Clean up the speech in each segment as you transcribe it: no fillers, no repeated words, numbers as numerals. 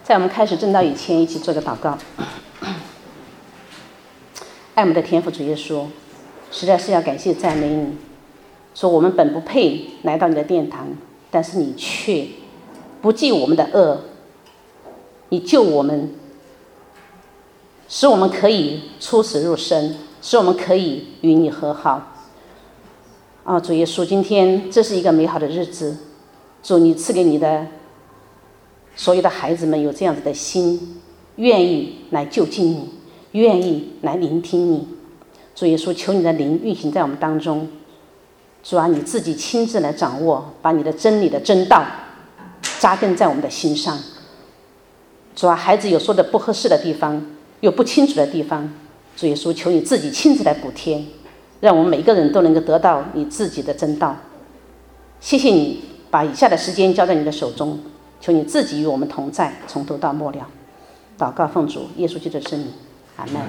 在我们开始正道以前，一起做个祷告。爱我们的天父主耶稣，实在是要感谢赞美你，说我们本不配来到你的殿堂，但是你却不记我们的恶，你救我们，使我们可以出死入生，使我们可以与你和好。主耶稣，今天这是一个美好的日子，主你赐给你的所有的孩子们有这样子的心，愿意来就近你，愿意来聆听你。主耶稣，求你的灵运行在我们当中，主啊，你自己亲自来掌握，把你的真理的真道扎根在我们的心上。主啊，孩子有说的不合适的地方，有不清楚的地方，主耶稣，求你自己亲自来补贴，让我们每一个人都能够得到你自己的真道。谢谢你把以下的时间交在你的手中，求你自己与我们同在，从头到末了。祷告奉主耶稣基督的圣名，阿们。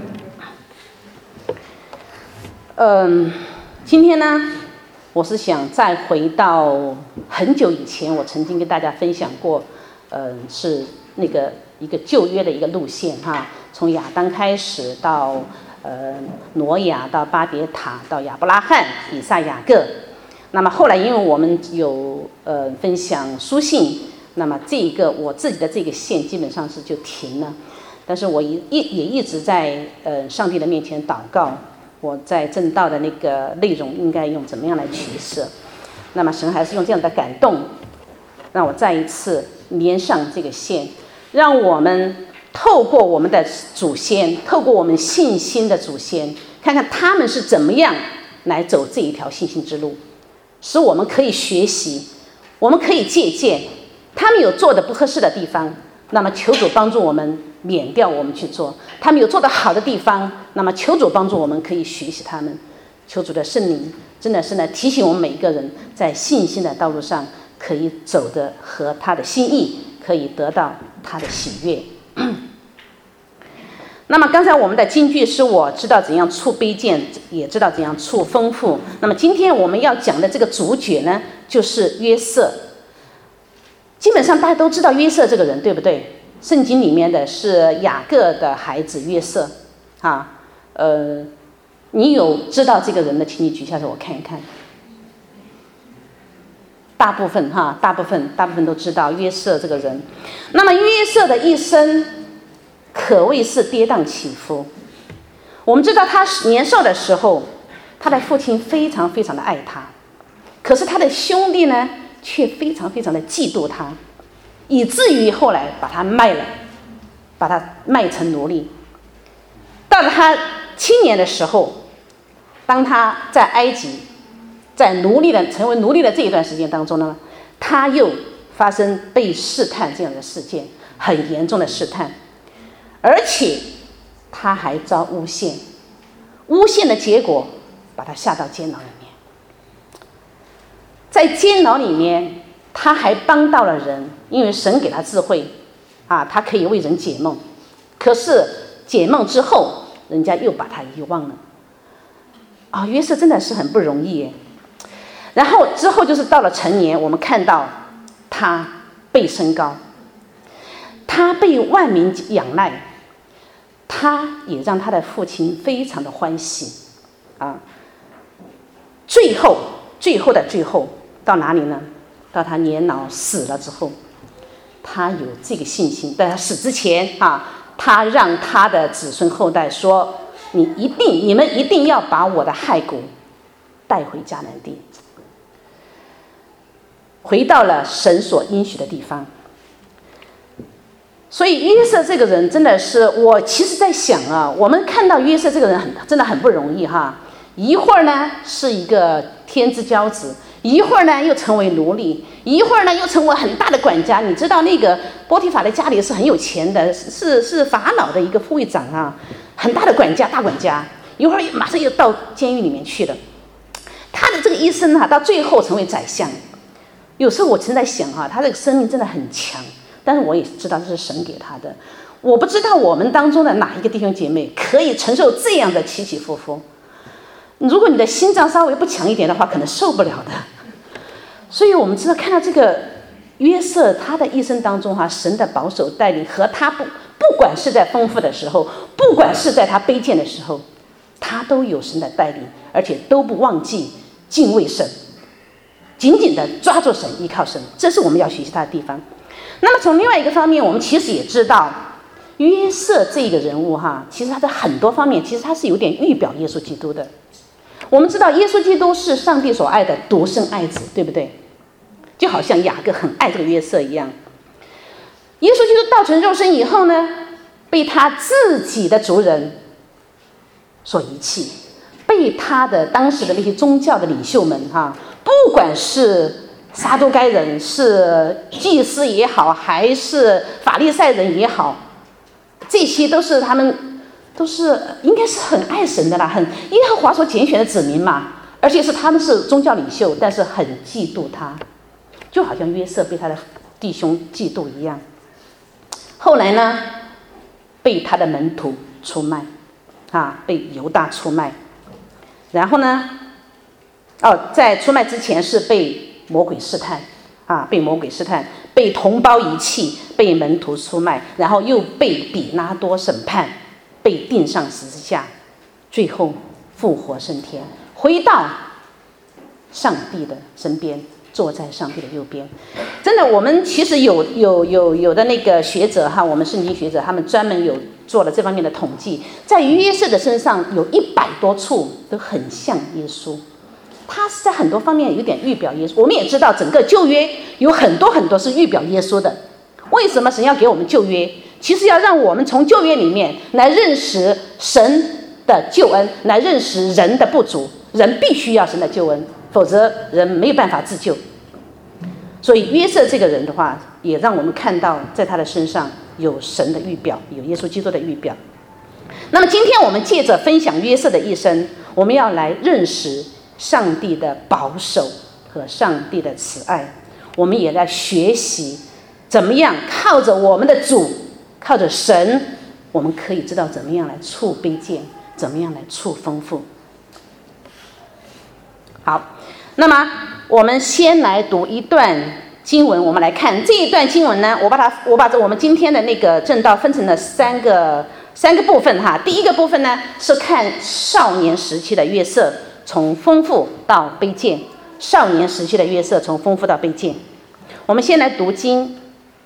今天呢，我是想再回到很久以前，我曾经跟大家分享过，是那个一个旧约的一个路线哈，从亚当开始到挪亚，到巴别塔，到亚伯拉罕、以撒、雅各。那么后来因为我们有分享书信，那么这一个我自己的这个线基本上是就停了，但是我也一直在上帝的面前祷告，我在正道的那个内容应该用怎么样来取舍。那么神还是用这样的感动，让我再一次连上这个线，让我们透过我们的祖先，透过我们信心的祖先，看看他们是怎么样来走这一条信心之路，使我们可以学习，我们可以借鉴他们有做的不合适的地方，那么求主帮助我们免掉我们去做，他们有做得好的地方，那么求主帮助我们可以学习他们。求主的圣灵真的是呢，提醒我们每一个人在信心的道路上可以走得合他的心意，可以得到他的喜悦。那么刚才我们的金句是我知道怎样处卑贱，也知道怎样处丰富。那么今天我们要讲的这个主角呢，就是约瑟。基本上大家都知道约瑟这个人，对不对？圣经里面的是雅各的孩子约瑟啊。你有知道这个人的，请你举下手我看一看。大部分都知道约瑟这个人。那么约瑟的一生可谓是跌宕起伏。我们知道他年少的时候，他的父亲非常非常的爱他，可是他的兄弟呢却非常非常的嫉妒他，以至于后来把他卖了，把他卖成奴隶。到了他青年的时候，当他在埃及成为奴隶的这一段时间当中呢，他又发生被试探这样的事件，很严重的试探，而且他还遭诬陷，诬陷的结果把他下到监牢里面。在监牢里面他还帮到了人，因为神给他智慧啊，他可以为人解梦，可是解梦之后人家又把他遗忘了啊。约瑟真的是很不容易耶。然后之后就是到了成年，我们看到他被升高，他被万民仰赖，他也让他的父亲非常的欢喜啊。最后到哪里呢？到他年老死了之后，他有这个信心，在他死之前啊，他让他的子孙后代说，你们一定要把我的骸骨带回迦南地，回到了神所应许的地方。所以约瑟这个人真的是，我其实在想啊，我们看到约瑟这个人真的很不容易哈。一会儿呢是一个天之骄子，一会儿呢又成为奴隶，一会儿呢又成为很大的管家。你知道那个波提法的家里是很有钱的，是法老的一个副会长啊，很大的管家，大管家。一会儿马上又到监狱里面去了。他的这个一生啊，到最后成为宰相。有时候我曾在想啊，他这个生命真的很强，但是我也知道这是神给他的。我不知道我们当中的哪一个弟兄姐妹可以承受这样的起起伏伏。如果你的心脏稍微不强一点的话，可能受不了的。所以我们知道看到这个约瑟他的一生当中神的保守带领和他不管是在丰富的时候，不管是在他卑贱的时候，他都有神的带领，而且都不忘记敬畏神，紧紧的抓住神，依靠神，这是我们要学习他的地方。那么从另外一个方面，我们其实也知道约瑟这个人物其实他在很多方面其实他是有点预表耶稣基督的。我们知道耶稣基督是上帝所爱的独生爱子，对不对？就好像雅各很爱这个约瑟一样。耶稣基督道成肉身以后呢，被他自己的族人所遗弃，被他的当时的那些宗教的领袖们不管是撒都该人，是祭司也好，还是法利赛人也好，这些都是他们都是应该是很爱神的啦，很耶和华所拣选的子民嘛，而且是他们是宗教领袖，但是很嫉妒他，就好像约瑟被他的弟兄嫉妒一样。后来呢，被他的门徒出卖被犹大出卖，然后呢在出卖之前是被魔鬼试探被魔鬼试探，被同胞遗弃，被门徒出卖，然后又被比拉多审判，被钉上十字架，最后复活升天，回到上帝的身边，坐在上帝的右边。真的，我们其实有的那个学者我们圣经学者他们专门有做了这方面的统计，在约瑟的身上有100多处都很像耶稣，他是在很多方面有点预表耶稣。我们也知道整个旧约有很多是预表耶稣的。为什么神要给我们旧约？其实要让我们从旧约里面来认识神的救恩，来认识人的不足，人必须要神的救恩，否则人没有办法自救。所以约瑟这个人的话，也让我们看到在他的身上有神的预表，有耶稣基督的预表。那么今天我们借着分享约瑟的一生，我们要来认识上帝的保守和上帝的慈爱，我们也来学习怎么样靠着我们的主，靠着神，我们可以知道怎么样来处卑贱，怎么样来处丰富。好，那么我们先来读一段经文，我们来看这一段经文呢，我把我们今天的那个正道分成了三个部分第一个部分呢是看少年时期的约瑟从丰富到卑贱，少年时期的约瑟从丰富到卑贱。我们先来读经。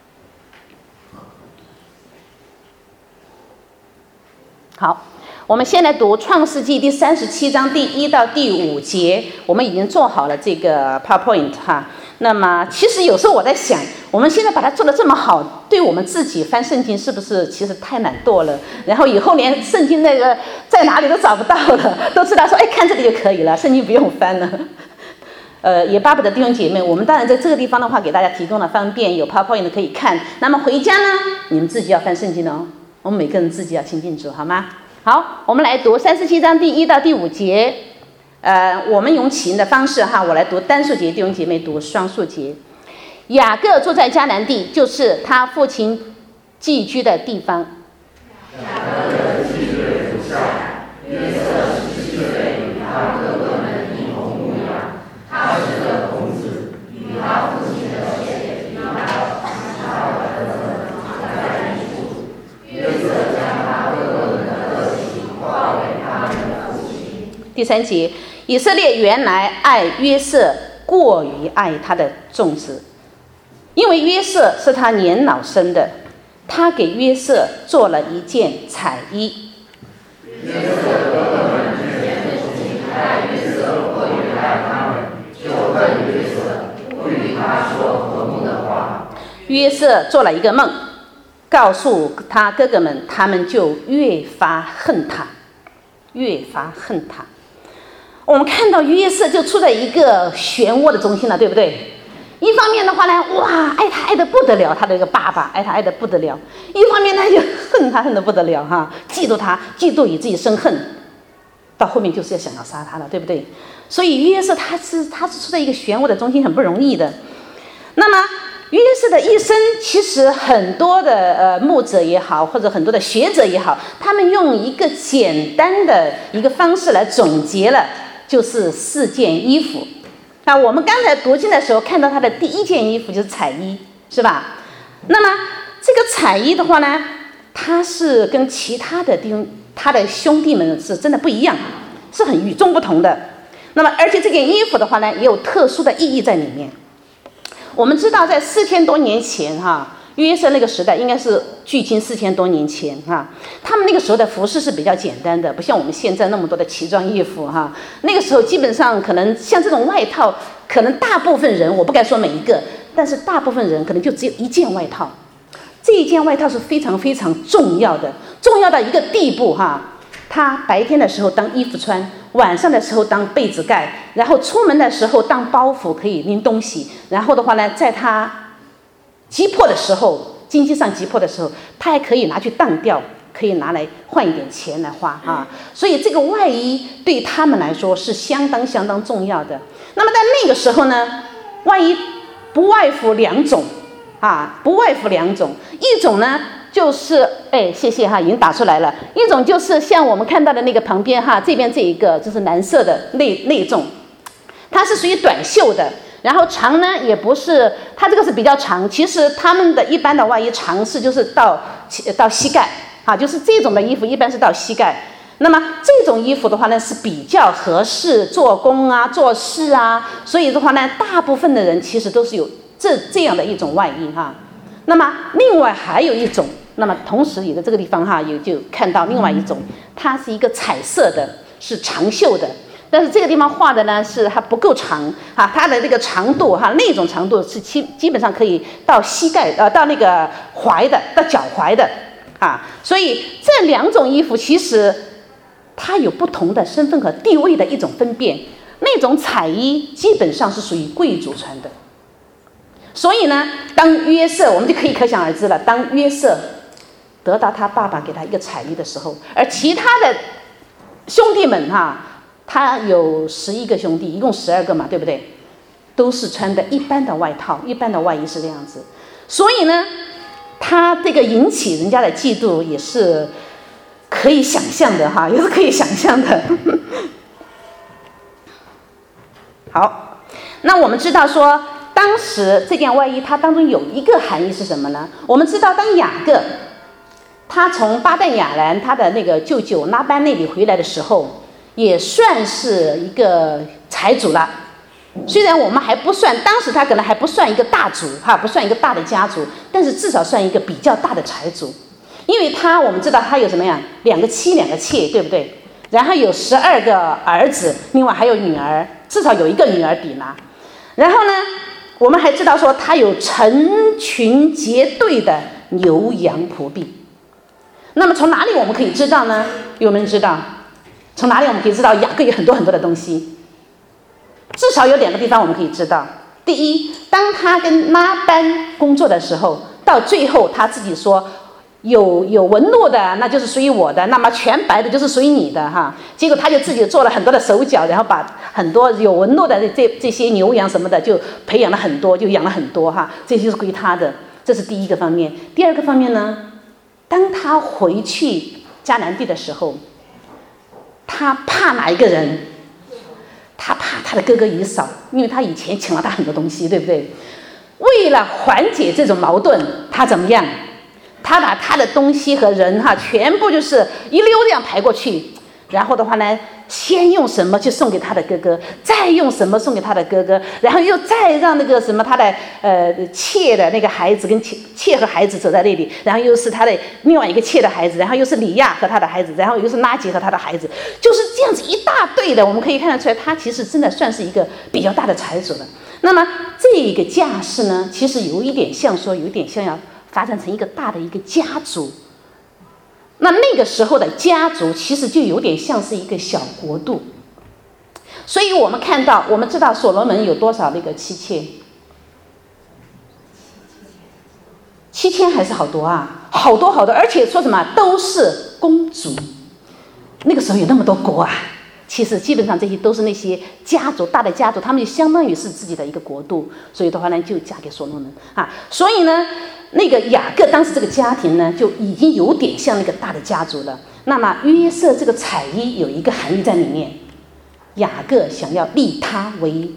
好，我们先来读创世纪第37章第1到第5节。我们已经做好了这个 PowerPoint 那么其实有时候我在想，我们现在把它做得这么好，对我们自己翻圣经是不是其实太懒惰了？然后以后连圣经那个在哪里都找不到了，都知道说看这里就可以了，圣经不用翻了。也巴不得弟兄姐妹，我们当然在这个地方的话给大家提供了方便，有 PowerPoint 可以看。那么回家呢，你们自己要翻圣经哦，我们每个人自己要亲近主，好吗？好，我们来读37章第1到第5节。我们用起因的方式我来读单数节，弟兄姐妹读双数节。雅各住在迦南地，就是他父亲寄居的地方。 雅各的7岁如下：约瑟17岁，与他哥哥们一同牧养。他是个童子，与他父亲的妾比拉他的儿子常在一处。约瑟将他哥哥们的恶行报给他们的父亲。 第3节，以色列原来爱约瑟过于爱他的众子，因为约瑟是他年老生的，他给约瑟做了一件彩衣。 约瑟哥哥们之间的父亲爱约瑟过于爱他们，就恨约瑟，不与他说和睦的话。 约瑟做了一个梦，告诉他哥哥们，他们就越发恨他，越发恨他。我们看到约瑟就处在一个漩涡的中心了，对不对？一方面的话呢，哇，爱他爱得不得了，他的一个爸爸爱他爱得不得了；一方面呢，就恨他恨得不得了嫉妒他，嫉妒以至于生恨，到后面就是要想要杀他了，对不对？所以约瑟他是处在一个漩涡的中心，很不容易的。那么约瑟的一生，其实很多的牧者也好，或者很多的学者也好，他们用一个简单的一个方式来总结了，就是4件衣服。 那我们刚才读经的时候看到他的第一件衣服就是彩衣，是吧？那么这个彩衣的话呢，他是跟其他的他的兄弟们是真的不一样，是很与众不同的。那么而且这件衣服的话呢，也有特殊的意义在里面。我们知道在4000多年前约瑟那个时代应该是距今4000多年前他们那个时候的服饰是比较简单的，不像我们现在那么多的奇装异服那个时候基本上可能像这种外套，可能大部分人，我不敢说每一个，但是大部分人可能就只有一件外套。这一件外套是非常非常重要的，重要到一个地步他白天的时候当衣服穿，晚上的时候当被子盖，然后出门的时候当包袱可以拎东西，然后的话呢，在他急迫的时候，经济上急迫的时候，他还可以拿去当掉，可以拿来换一点钱来花所以这个外衣对他们来说是相当相当重要的。那么在那个时候呢，外衣不外乎两种不外乎两种，一种呢就是谢谢已经打出来了。一种就是像我们看到的那个旁边这边这一个就是蓝色的那种，它是属于短袖的，然后长呢也不是，它这个是比较长。其实他们的一般的外衣长是就是到膝盖就是这种的衣服一般是到膝盖。那么这种衣服的话呢是比较合适做工做事所以的话呢，大部分的人其实都是有这样的一种外衣那么另外还有一种，那么同时也在这个地方就看到另外一种，它是一个彩色的，是长袖的，但是这个地方画的呢是它不够长它的这个长度那种长度是基本上可以到膝盖到那个踝的，到脚踝的所以这两种衣服其实它有不同的身份和地位的一种分辨。那种彩衣基本上是属于贵族穿的，所以呢，当约瑟，我们就可以可想而知了，当约瑟得到他爸爸给他一个彩衣的时候，而其他的兄弟们他有11个兄弟，一共12个嘛，对不对？都是穿的一般的外套，一般的外衣是这样子。所以呢，他这个引起人家的嫉妒也是可以想象的也是可以想象的。好，那我们知道说，当时这件外衣它当中有一个含义是什么呢？我们知道当雅各他从巴旦亚兰他的那个舅舅拉班那里回来的时候，也算是一个财主了。虽然我们还不算，当时他可能还不算一个大族不算一个大的家族，但是至少算一个比较大的财主。因为我们知道他有什么样，2个妻2个妾，对不对？然后有12个儿子，另外还有女儿，至少有1个女儿底拿。然后呢，我们还知道说他有成群结队的牛羊仆婢。那么从哪里我们可以知道呢？有没有人知道？从哪里我们可以知道雅各有很多很多的东西？至少有2个地方我们可以知道。第一，当他跟拉班工作的时候，到最后他自己说有纹路的那就是属于我的，那么全白的就是属于你的结果他就自己做了很多的手脚，然后把很多有纹路的这些牛羊什么的就培养了很多，就养了很多这就是归他的。这是第一个方面。第二个方面呢，当他回去迦南地的时候，他怕哪一个人？他怕他的哥哥以扫，因为他以前请了他很多东西，对不对？为了缓解这种矛盾，他怎么样？他把他的东西和人全部就是一溜这样排过去，然后的话呢，先用什么去送给他的哥哥，再用什么送给他的哥哥，然后又再让那个什么他的妾的那个孩子跟妾和孩子走在那里，然后又是他的另外一个妾的孩子，然后又是利亚和他的孩子，然后又是拉结和他的孩子，就是这样子一大堆的。我们可以看得出来，他其实真的算是一个比较大的财主了。那么这个架势呢，其实有一点像说，有一点像要发展成一个大的一个家族。那个时候的家族其实就有点像是一个小国度。所以我们知道所罗门有多少那个妻妾？7000还是好多好多好多，而且说什么都是公主。那个时候有那么多国其实基本上这些都是那些家族，大的家族，他们就相当于是自己的一个国度，所以的话呢，就嫁给所罗门所以呢，那个雅各当时这个家庭呢，就已经有点像那个大的家族了。那么约瑟这个彩衣有一个含义在里面，雅各想要立他为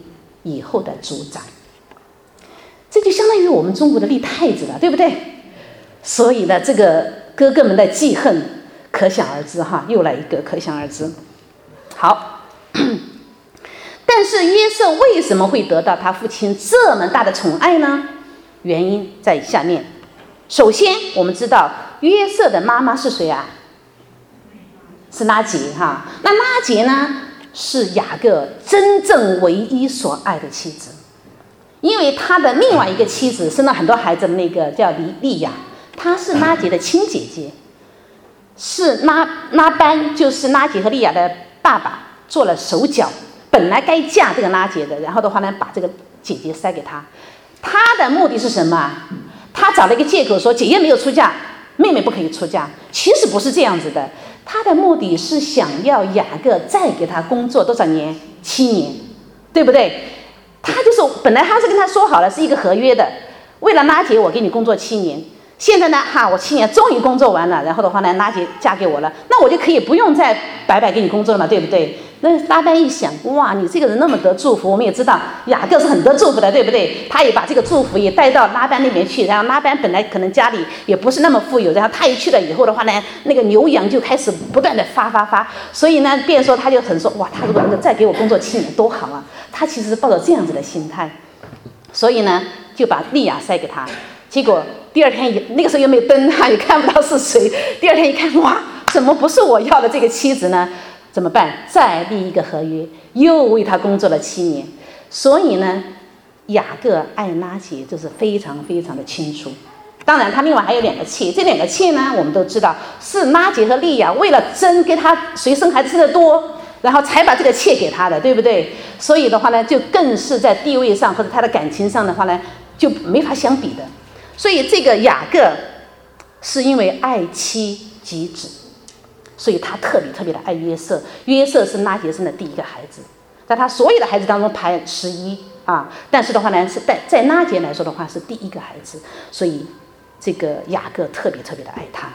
以后的族长。这就相当于我们中国的立太子了，对不对？所以呢，这个哥哥们的记恨可想而知哈，又来一个，可想而知。好，但是约瑟为什么会得到他父亲这么大的宠爱呢？原因在下面。首先，我们知道约瑟的妈妈是谁啊？是拉结哈。那拉结呢，是雅各真正唯一所爱的妻子，因为他的另外一个妻子生了很多孩子的那个叫利亚，她是拉结的亲姐姐，是拉班，就是拉结和利亚的爸爸做了手脚，本来该嫁这个拉结的，然后的话呢，把这个姐姐塞给他。他的目的是什么？他找了一个借口说姐姐没有出嫁，妹妹不可以出嫁。其实不是这样子的，他的目的是想要雅各再给他工作多少年？7年，对不对？他就是本来他是跟他说好了是一个合约的，为了拉结我给你工作7年。现在呢，我7年终于工作完了，然后的话呢，拉结嫁给我了，那我就可以不用再白白给你工作了嘛，对不对？那拉班一想，哇，你这个人那么得祝福，我们也知道雅各是很得祝福的，对不对？他也把这个祝福也带到拉班那边去，然后拉班本来可能家里也不是那么富有，然后他一去了以后的话呢，那个牛羊就开始不断的发，所以呢，便说他就很说，哇，他如果能够再给我工作7年多好啊！他其实是抱着这样子的心态，所以呢，就把利亚塞给他。结果第二天那个时候又没有灯也看不到是谁。第二天一看，哇，怎么不是我要的这个妻子呢？怎么办？再立一个合约，又为他工作了7年。所以呢，雅各爱拉结就是非常非常的清楚。当然，他另外还有2个妾，这2个妾呢，我们都知道是拉结和利亚为了争跟他谁生孩子生得多，然后才把这个妾给他的，对不对？所以的话呢，就更是在地位上或者他的感情上的话呢，就没法相比的。所以这个雅各是因为爱妻及子，所以他特别的爱约瑟。约瑟是拉结生的第1个孩子，在他所有的孩子当中排11啊。但是的话呢，是在拉结来说的话是第1个孩子，所以这个雅各特别的爱他。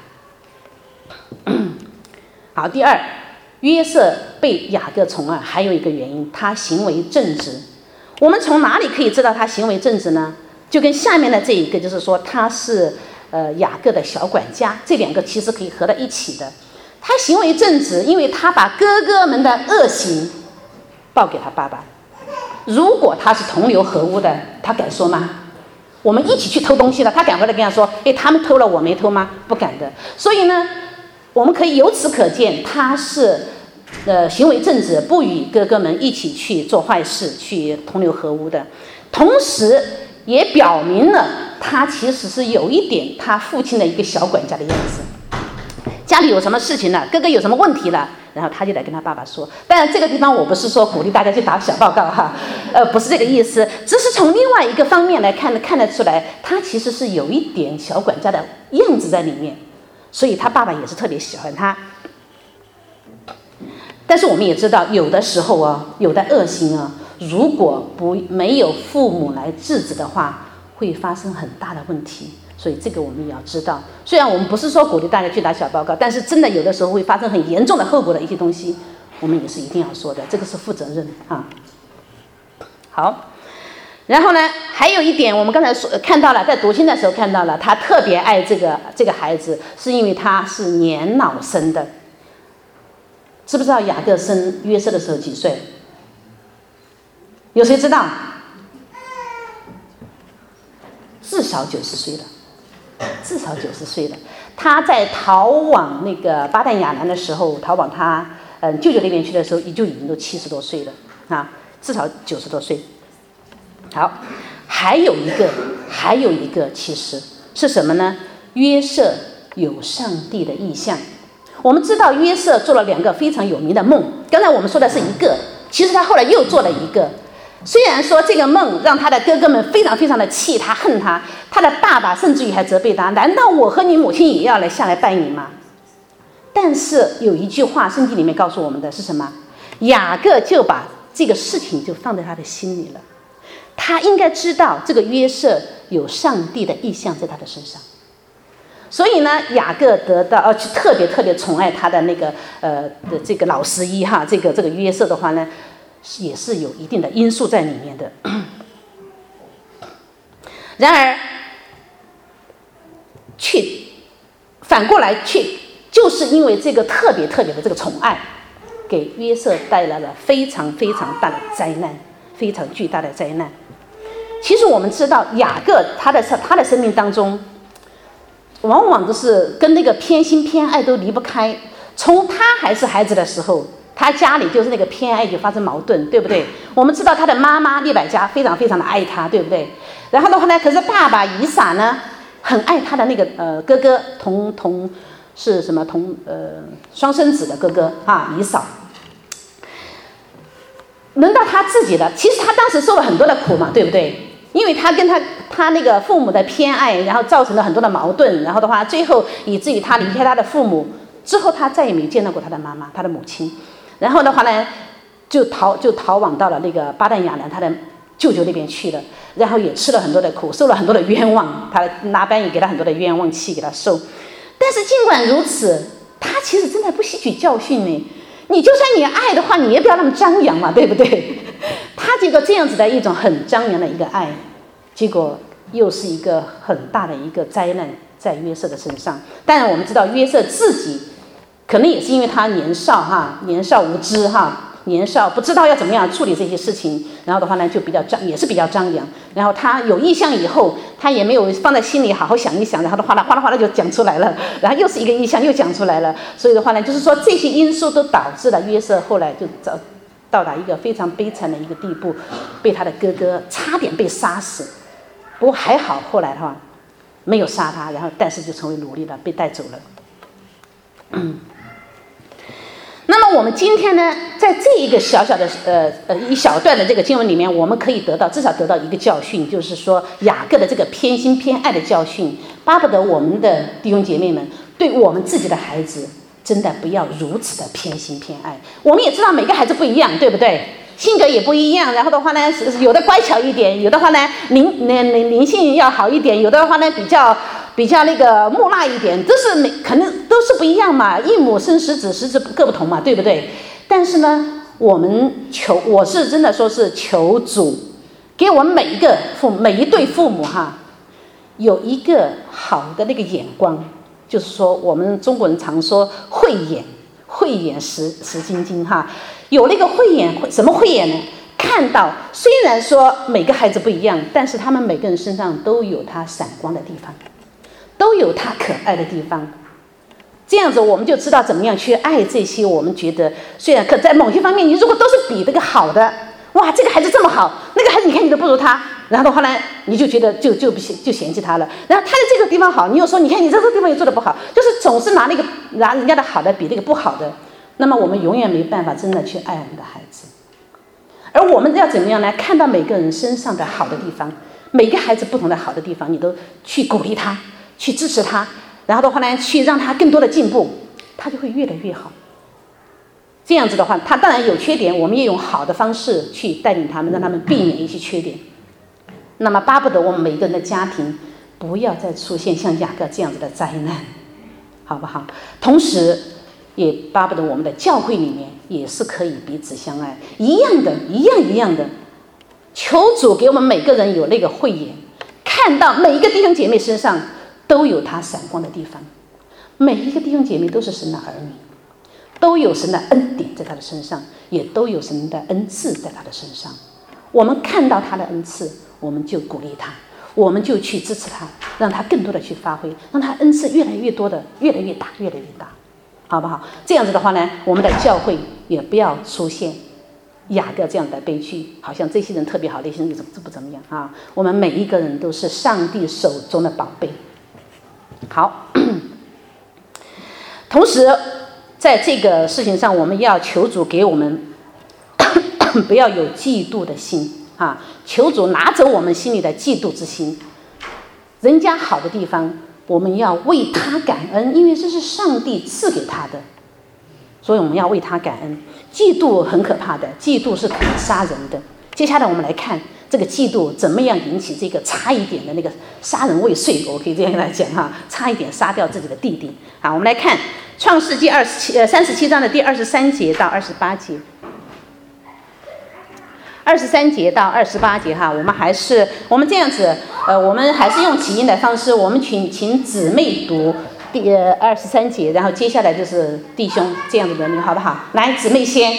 好，第二，约瑟被雅各宠爱还有一个原因，他行为正直。我们从哪里可以知道他行为正直呢？就跟下面的这一个，就是说他是雅各的小管家，这2个其实可以合到一起的。他行为正直，因为他把哥哥们的恶行报给他爸爸。如果他是同流合污的，他敢说吗？我们一起去偷东西了，他敢回来跟他说，他们偷了我没偷吗？不敢的。所以呢，我们可以由此可见，他是行为正直，不与哥哥们一起去做坏事，去同流合污的。同时也表明了他其实是有一点他父亲的一个小管家的样子。家里有什么事情了，哥哥有什么问题了，然后他就来跟他爸爸说。当然这个地方我不是说鼓励大家去打小报告哈，不是这个意思，只是从另外一个方面来看得出来，他其实是有一点小管家的样子在里面，所以他爸爸也是特别喜欢他。但是我们也知道，有的时候有的恶行如果没有父母来制止的话，会发生很大的问题。所以这个我们也要知道，虽然我们不是说鼓励大家去打小报告，但是真的有的时候会发生很严重的后果的一些东西，我们也是一定要说的，这个是负责任啊。好，然后呢，还有一点，我们刚才看到了，在读经的时候看到了，他特别爱这个孩子，是因为他是年老生的。知不知道雅各生约瑟的时候几岁？有谁知道？至少90岁了。至少90岁了。他在逃往那个巴旦亚兰的时候，逃往他舅舅那边去的时候，也就已经都70多岁了啊，至少90多岁。好，还有一个其实是什么呢？约瑟有上帝的意象。我们知道约瑟做了2个非常有名的梦，刚才我们说的是一个，其实他后来又做了一个。虽然说这个梦让他的哥哥们非常非常的气他恨他，他的爸爸甚至于还责备他，难道我和你母亲也要下来拜你吗？但是有一句话圣经里面告诉我们的是什么？雅各就把这个事情就放在他的心里了，他应该知道这个约瑟有上帝的意象在他的身上。所以呢，雅各得到特别宠爱他的那个这个老十一哈，这个约瑟的话呢， 也是有一定的因素在里面的。然而，反过来就是因为这个特别的这个宠爱，给约瑟带来了非常大的灾难，非常巨大的灾难。其实我们知道，雅各他的生命当中，往往都是跟那个偏心偏爱都离不开。从他还是孩子的时候，他家里就是那个偏爱就发生矛盾，对不对？我们知道他的妈妈利百加非常的爱他，对不对？然后的话呢，可是爸爸以撒呢，很爱他的那个哥哥，是什么双生子的哥哥啊，以扫。轮到他自己了，其实他当时受了很多的苦嘛，对不对？因为他跟他那个父母的偏爱，然后造成了很多的矛盾，然后的话，最后以至于他离开他的父母之后，他再也没见到过他的妈妈，他的母亲。然后的话呢，就逃往到了那个巴旦亚兰他的舅舅那边去了，然后也吃了很多的苦，受了很多的冤枉，他拉班也给他很多的冤枉气给他受。但是尽管如此，他其实真的不吸取教训呢。你就算你爱的话，你也不要那么张扬嘛，对不对？他结果这样子的一种很张扬的一个爱，结果又是一个很大的一个灾难在约瑟的身上。当然我们知道约瑟自己可能也是因为他年少无知年少不知道要怎么样处理这些事情，然后的话呢就也是比较张扬。然后他有意向以后，他也没有放在心里好好想一想，然后的话呢哗啦就讲出来了，然后又是一个意向又讲出来了。所以的话呢，就是说这些因素都导致了约瑟后来就到达一个非常悲惨的一个地步，被他的哥哥差点被杀死。不过还好后来的话没有杀他，然后但是就成为奴隶了，被带走了。那么我们今天呢，在这一个小小的一小段的这个经文里面，我们可以至少得到一个教训，就是说雅各的这个偏心偏爱的教训，巴不得我们的弟兄姐妹们对我们自己的孩子真的不要如此的偏心偏爱。我们也知道每个孩子不一样，对不对？性格也不一样，然后的话呢，有的乖巧一点，有的话呢灵性要好一点，有的话呢比较那个木讷一点，可能都是不一样嘛，一母生十子，十子各不同嘛，对不对？但是呢，我是真的说是求主给我们每一对父母有一个好的那个眼光，就是说我们中国人常说慧眼识金睛有那个慧眼，什么慧眼呢？看到虽然说每个孩子不一样，但是他们每个人身上都有他闪光的地方，都有他可爱的地方。这样子我们就知道怎么样去爱这些我们觉得虽然在某些方面你如果都是比这个好的，哇这个孩子这么好，那个孩子你看你都不如他，然后的话呢你就觉得就嫌弃他了。然后他的这个地方好，你又说你看你这个地方也做得不好，就是总是拿人家的好的比那个不好的，那么我们永远没办法真的去爱我们的孩子。而我们要怎么样呢？看到每个人身上的好的地方，每个孩子不同的好的地方，你都去鼓励他，去支持他，然后的话呢去让他更多的进步，他就会越来越好。这样子的话，他当然有缺点，我们也用好的方式去带领他们，让他们避免一些缺点。那么巴不得我们每个人的家庭不要再出现像雅各这样子的灾难，好不好？同时也巴不得我们的教会里面也是可以彼此相爱，一样的求主给我们每个人有那个慧眼，看到每一个弟兄姐妹身上都有他闪光的地方。每一个弟兄姐妹都是神的儿女，都有神的恩典在他的身上，也都有神的恩赐在他的身上。我们看到他的恩赐，我们就鼓励他，我们就去支持他，让他更多的去发挥，让他恩赐越来越多的越来越大，好不好？这样子的话呢，我们的教会也不要出现雅各这样的悲剧，好像这些人特别好，那些人不怎么样我们每一个人都是上帝手中的宝贝。好，同时在这个事情上，我们要求主给我们不要有嫉妒的心求主拿走我们心里的嫉妒之心。人家好的地方，我们要为他感恩，因为这是上帝赐给他的，所以我们要为他感恩。嫉妒很可怕的，嫉妒是可以杀人的。接下来我们来看这个嫉妒怎么样引起这个差一点的那个杀人未遂，我可以这样来讲差一点杀掉自己的弟弟我们来看创世纪37章的第23节到28节。 23节到28节哈，我们这样子，我们还是用起音的方式，我们请姊妹读第23节，然后接下来就是弟兄这样的轮流，好不好？来，姊妹先。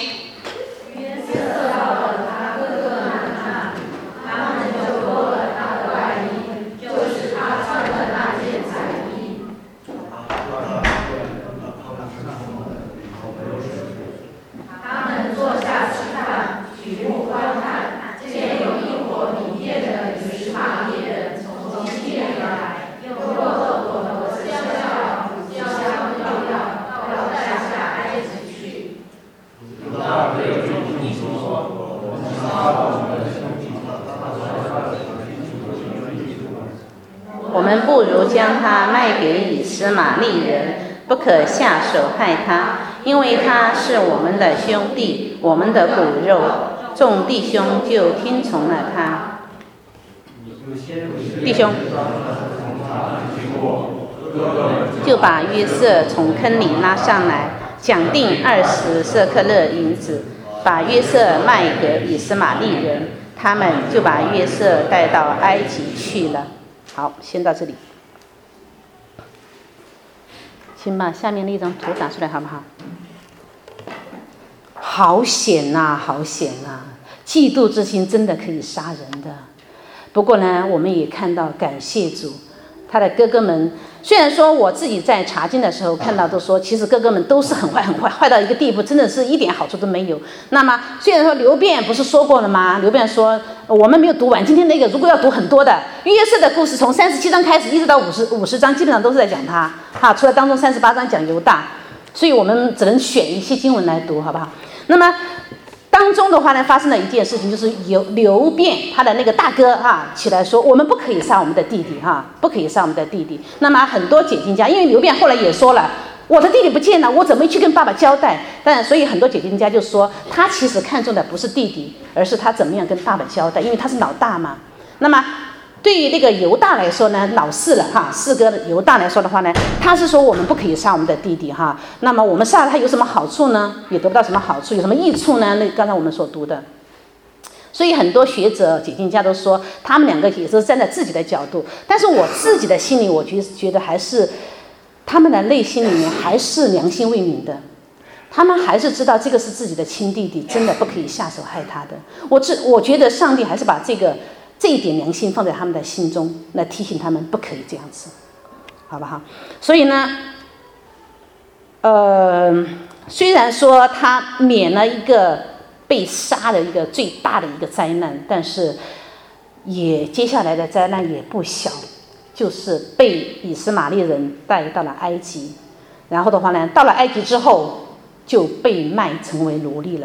我们不如将他卖给以斯玛利人，不可下手害他，因为他是我们的兄弟，我们的骨肉。众弟兄就听从了他。弟兄就把约瑟从坑里拉上来，讲定20舍客勒银子，把约瑟卖给以斯玛利人，他们就把约瑟带到埃及去了。好，先到这里。请把下面那张图打出来好不好？好险呐，好险呐！嫉妒之心真的可以杀人的。不过呢，我们也看到，感谢主，他的哥哥们，虽然说我自己在查经的时候看到都说，其实哥哥们都是很坏很坏，坏到一个地步，真的是一点好处都没有。那么虽然说刘辩不是说过了吗？刘辩说我们没有读完，今天那个如果要读很多的约瑟的故事，从37章开始一直到50章，基本上都是在讲他哈，除了当中38章讲犹大，所以我们只能选一些经文来读，好不好？那么当中的话呢，发生了一件事情，就是刘辩他的那个大哥起来说，我们不可以杀我们的弟弟不可以杀我们的弟弟。那么很多解经家，因为刘辩后来也说了，我的弟弟不见了，我怎么去跟爸爸交代？但所以很多解经家就说，他其实看重的不是弟弟，而是他怎么样跟爸爸交代，因为他是老大嘛。那么对于那个犹大来说呢，老四了四哥犹大来说的话呢，他是说我们不可以杀我们的弟弟那么我们杀了他有什么好处呢？也得不到什么好处，有什么益处呢？那刚才我们所读的。所以很多学者解经家都说，他们两个也是站在自己的角度，但是我自己的心里，我觉得还是他们的内心里面还是良心未泯的，他们还是知道这个是自己的亲弟弟，真的不可以下手害他的。我觉得上帝还是把这一点良心放在他们的心中，来提醒他们不可以这样子，好不好？所以呢，虽然说他免了一个被杀的一个最大的一个灾难，但是也接下来的灾难也不小，就是被以斯玛利人带到了埃及，然后的话呢，到了埃及之后就被卖成为奴隶了。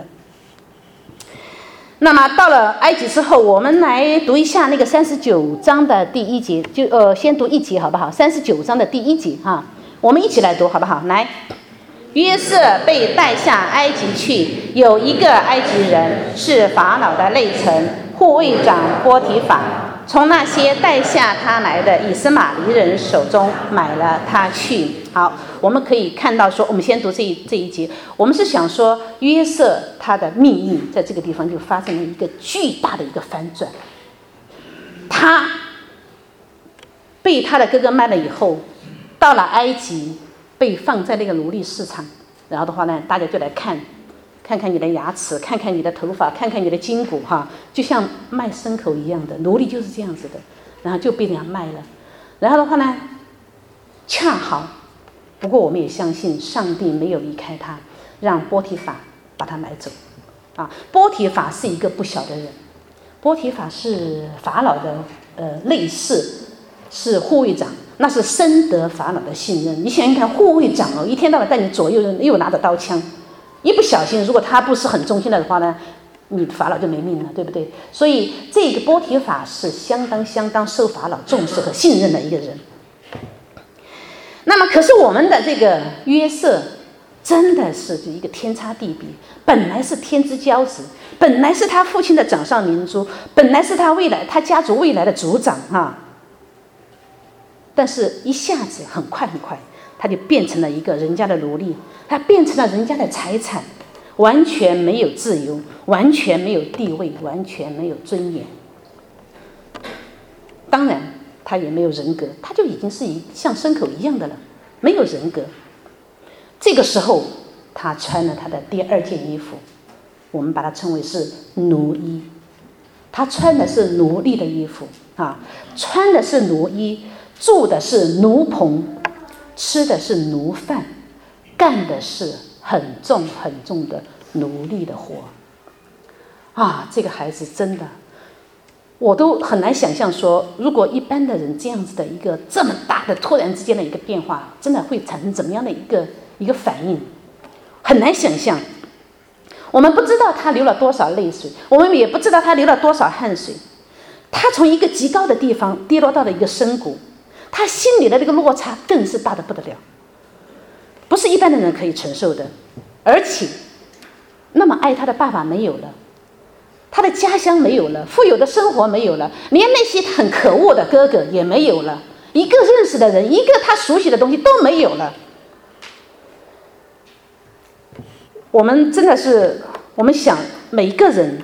那么到了埃及之后，我们来读一下那个39章的第1节，先读1节好不好？39章的第1节我们一起来读好不好？来，约瑟被带下埃及去，有一个埃及人是法老的内臣护卫长波提法，从那些带下他来的以斯玛利人手中买了他去。好，我们可以看到说，我们先读这一节，我们是想说约瑟他的命运在这个地方就发生了一个巨大的一个反转，他被他的哥哥卖了以后，到了埃及被放在那个奴隶市场，然后的话呢，大家就来看看你的牙齿，看看你的头发，看看你的筋骨就像卖牲口一样的，奴隶就是这样子的，然后就被人家卖了。然后的话呢，恰好不过我们也相信上帝没有离开他，让波提法把他买走波提法是一个不小的人，波提法是法老的内侍，是护卫长，那是深得法老的信任。你想想看，护卫长一天到晚在你左右，又拿着刀枪，一不小心如果他不是很忠心的话呢，你法老就没命了，对不对？所以这个波提法是相当受法老重视和信任的一个人。那么可是我们的这个约瑟真的是一个天差地别，本来是天之骄子，本来是他父亲的掌上明珠，本来是他家族未来的族长但是一下子很快他就变成了一个人家的奴隶，他变成了人家的财产。 完全没有自由，完全没有地位，完全没有尊严。当然他也没有人格，他就已经是像牲口一样的了，没有人格。这个时候他穿了他的第二件衣服，我们把它称为是奴衣。他穿的是奴隶的衣服啊，穿的是奴衣，住的是奴棚，吃的是奴饭，干的是很重很重的奴隶的活啊！这个孩子真的，我都很难想象说，如果一般的人这样子的一个这么大的突然之间的一个变化，真的会产生怎么样的一个反应，很难想象。我们不知道他流了多少泪水，我们也不知道他流了多少汗水。他从一个极高的地方跌落到了一个深谷，他心里的这个落差更是大得不得了，不是一般的人可以承受的。而且那么爱他的爸爸没有了，他的家乡没有了，富有的生活没有了，连那些很可恶的哥哥也没有了，一个认识的人，一个他熟悉的东西都没有了。我们真的是，我们想每一个人，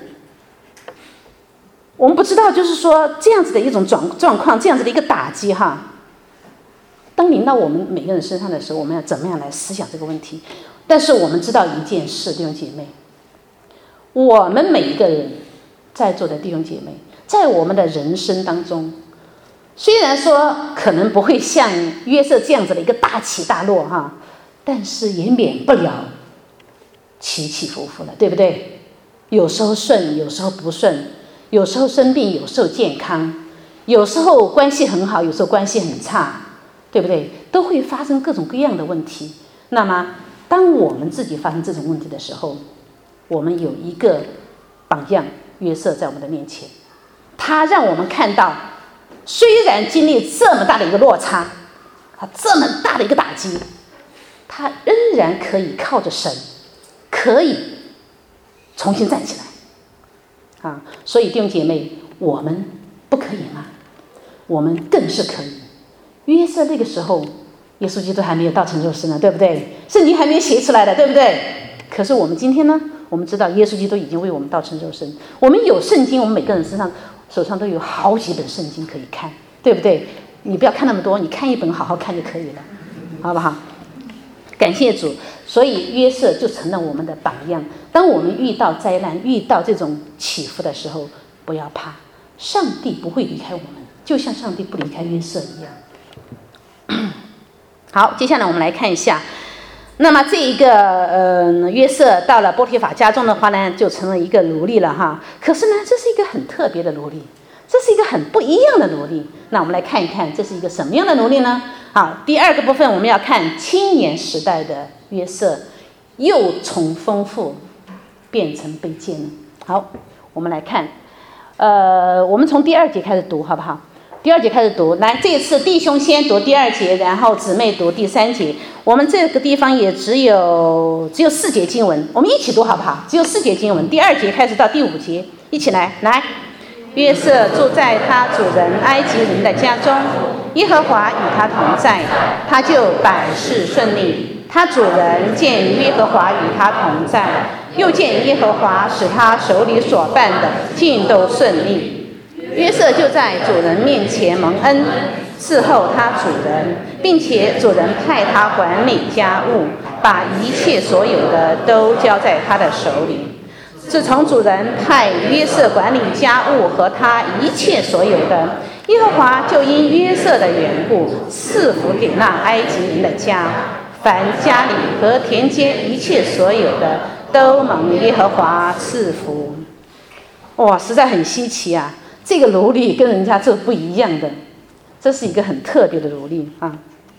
我们不知道，就是说这样子的一种状况，这样子的一个打击哈，当临到我们每个人身上的时候，我们要怎么样来思想这个问题？但是我们知道一件事，弟兄姐妹，我们每一个人在座的弟兄姐妹，在我们的人生当中，虽然说可能不会像约瑟这样子的一个大起大落哈，但是也免不了起起伏伏了，对不对？有时候顺，有时候不顺，有时候生病，有时候健康，有时候关系很好，有时候关系很差，对不对？都会发生各种各样的问题。那么当我们自己发生这种问题的时候，我们有一个榜样约瑟在我们的面前，他让我们看到，虽然经历这么大的一个落差，这么大的一个打击，他仍然可以靠着神可以重新站起来啊！所以弟兄姐妹，我们不可以吗？我们更是可以。约瑟那个时候，耶稣基督还没有道成肉身呢，对不对？圣经还没有写出来的，对不对？可是我们今天呢，我们知道耶稣基督已经为我们道成肉身，我们有圣经，我们每个人手上都有好几本圣经可以看，对不对？你不要看那么多，你看一本好好看就可以了，好不好？感谢主，所以约瑟就成了我们的榜样。当我们遇到灾难，遇到这种起伏的时候，不要怕，上帝不会离开我们，就像上帝不离开约瑟一样。好，接下来我们来看一下，那么这一个约瑟到了波提法家中的话呢，就成了一个奴隶了哈。可是呢，这是一个很特别的奴隶，这是一个很不一样的奴隶。那我们来看一看，这是一个什么样的奴隶呢？好，第二个部分我们要看青年时代的约瑟，又从丰富变成卑贱了。好，我们来看，我们从第二节开始读，好不好？第二节开始读，来，这次弟兄先读第二节，然后姊妹读第三节。我们这个地方也只有4节经文，我们一起读好不好？只有4节经文，第二节开始到第5节，一起来。约瑟住在他主人埃及人的家中，耶和华与他同在，他就百事顺利。他主人见耶和华与他同在，又见耶和华使他手里所办的尽都顺利。约瑟就在主人面前蒙恩，伺候他主人，并且主人派他管理家务，把一切所有的都交在他的手里。自从主人派约瑟管理家务和他一切所有的，耶和华就因约瑟的缘故赐福给那埃及人的家，凡家里和田间一切所有的都蒙耶和华赐福。哇，实在很稀奇啊！这个奴隶跟人家这不一样的，这是一个很特别的奴隶啊。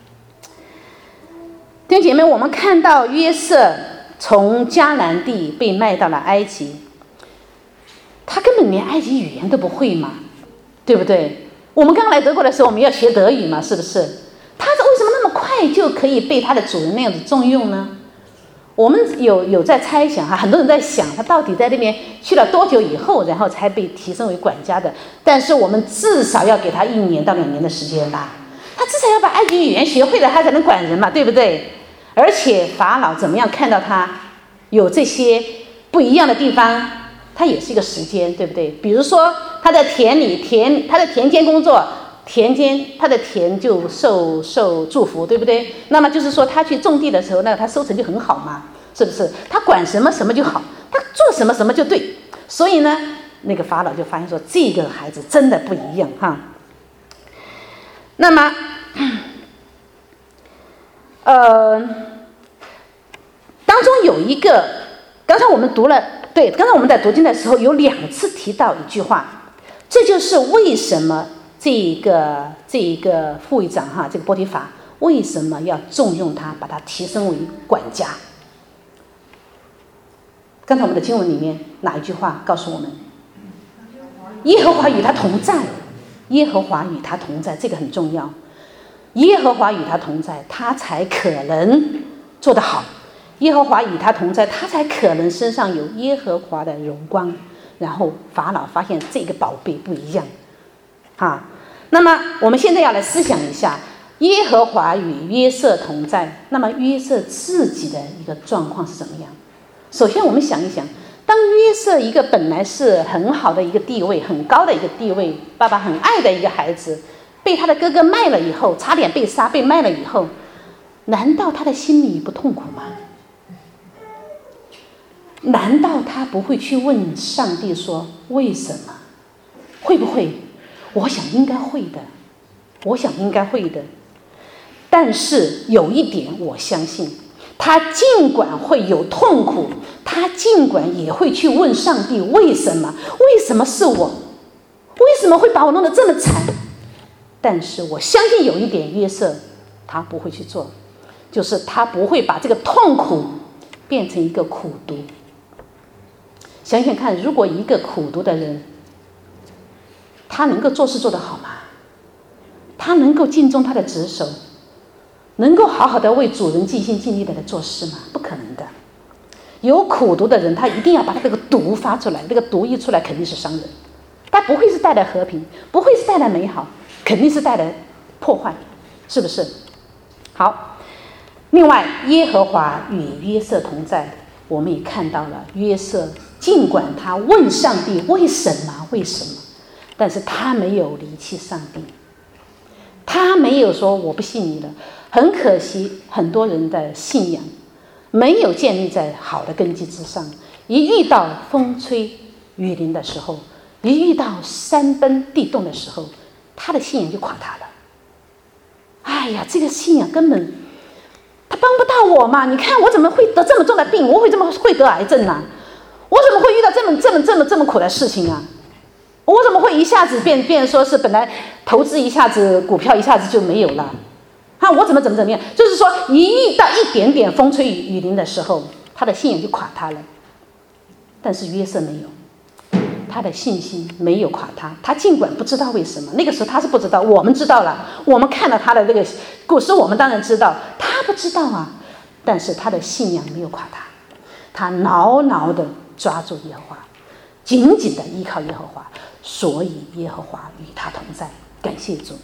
弟兄姐妹，我们看到约瑟从迦南地被卖到了埃及，他根本连埃及语言都不会嘛，对不对？我们刚来德国的时候，我们要学德语嘛，是不是？他为什么那么快就可以被他的主人那样子重用呢？我们有在猜想哈，很多人在想他到底在那边去了多久以后，然后才被提升为管家的。但是我们至少要给他1年到2年的时间吧，他至少要把埃及语言学会了，他才能管人嘛，对不对？而且法老怎么样看到他， 有这些不一样的地方，它也是一个时间，对不对？比如说他在田里他的田间工作，他的田就受祝福，对不对？那么就是说他去种地的时候呢，他收成就很好嘛，是不是？他管什么什么就好，他做什么什么就对。所以呢，那个法老就发现说，这个孩子真的不一样哈。那么当中有一个，刚才我们在读经的时候有2次提到一句话，这就是为什么这个副会长哈，这个波提乏为什么要重用他，把他提升为管家。刚才我们的经文里面哪一句话告诉我们？耶和华与他同在，耶和华与他同在，这个很重要。耶和华与他同在，他才可能做得好。耶和华与他同在，他才可能身上有耶和华的荣光。然后法老发现这个宝贝不一样，那么我们现在要来思想一下，耶和华与约瑟同在，那么约瑟自己的一个状况是怎么样？首先我们想一想，当约瑟一个本来是很好的一个地位，很高的一个地位，爸爸很爱的一个孩子，被他的哥哥卖了以后，差点被杀，被卖了以后，难道他的心里不痛苦吗？难道他不会去问上帝说为什么？会不会？我想应该会的。但是有一点我相信，他尽管会有痛苦，他尽管也会去问上帝为什么？为什么是我？为什么会把我弄得这么惨？但是我相信有一点，约瑟他不会去做，就是他不会把这个痛苦变成一个苦毒。想想看，如果一个苦毒的人，他能够做事做得好吗？他能够尽忠他的职守，能够好好的为主人尽心尽力的来做事吗？不可能的。有苦毒的人，他一定要把他这个毒发出来，这个毒一出来肯定是伤人，他不会是带来和平，不会是带来美好，肯定是带来破坏，是不是？好，另外耶和华与约瑟同在，我们也看到了约瑟尽管他问上帝为什么，但是他没有离弃上帝，他没有说我不信你了。很可惜，很多人的信仰没有建立在好的根基之上，一遇到风吹雨淋的时候，一遇到山崩地动的时候，他的信仰就垮塌了。哎呀，这个信仰根本他帮不到我嘛！你看我怎么会得这么重的病？我会得癌症呢？我怎么会遇到这么苦的事情啊？我怎么会一下子变说是本来投资一下子股票一下子就没有了？我怎么样？就是说一遇到一点点风吹雨淋的时候，他的信仰就垮塌了。但是约瑟没有，他的信心没有垮塌。他尽管不知道为什么，那个时候他是不知道，我们知道了，我们看了他的这个故事，我们当然知道，他不知道啊。但是他的信仰没有垮塌，他牢牢的抓住耶和华，紧紧的依靠耶和华，所以耶和华与他同在。感谢主。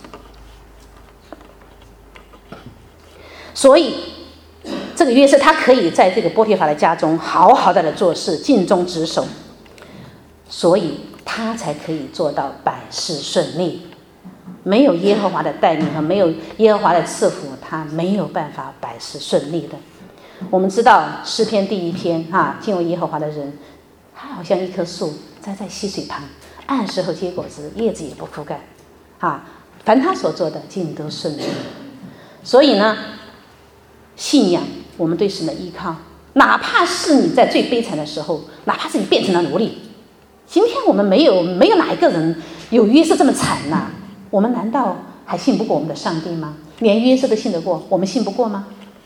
所以这个约瑟他可以在这个波提乏的家中好好的来做事，尽忠职守，所以他才可以做到百事顺利。没有耶和华的带领和没有耶和华的赐福，他没有办法百事顺利的。我们知道诗篇第1篇敬畏耶和华的人，他好像一棵树栽在溪水旁，按时候结果子，叶子也不枯干凡他所做的尽都顺利。所以呢，信仰我们对神的依靠，哪怕是你在最悲惨的时候，哪怕是你变成了奴隶，今天我们没有哪一个人有约瑟这么惨呐，我们难道还信不过我们的上帝吗？连约瑟都信得过，我们信不过吗？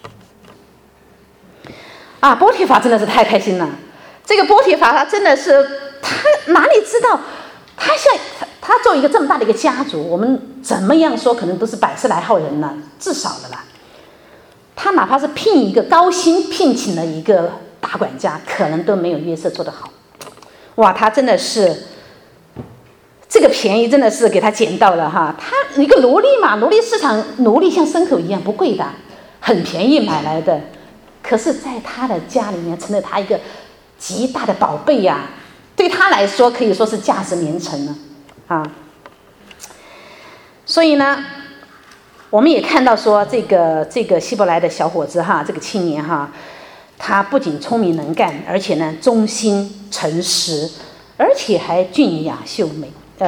波提乏真的是太开心了。这个波提乏他真的是，他哪里知道，他作为一个这么大的一个家族，我们怎么样说可能都是100来号人呢，至少的啦。他哪怕是高薪聘请了一个大管家，可能都没有约瑟做得好。哇，他真的是这个便宜真的是给他捡到了他一个奴隶嘛，奴隶市场，奴隶像牲口一样不贵的，很便宜买来的。 可是在他的家里面成了他一个极大的宝贝呀，对他来说可以说是价值连城了啊。所以呢，我们也看到说这个希伯来的小伙子哈，这个青年哈，他不仅聪明能干，而且呢忠心诚实，而且还俊雅秀美，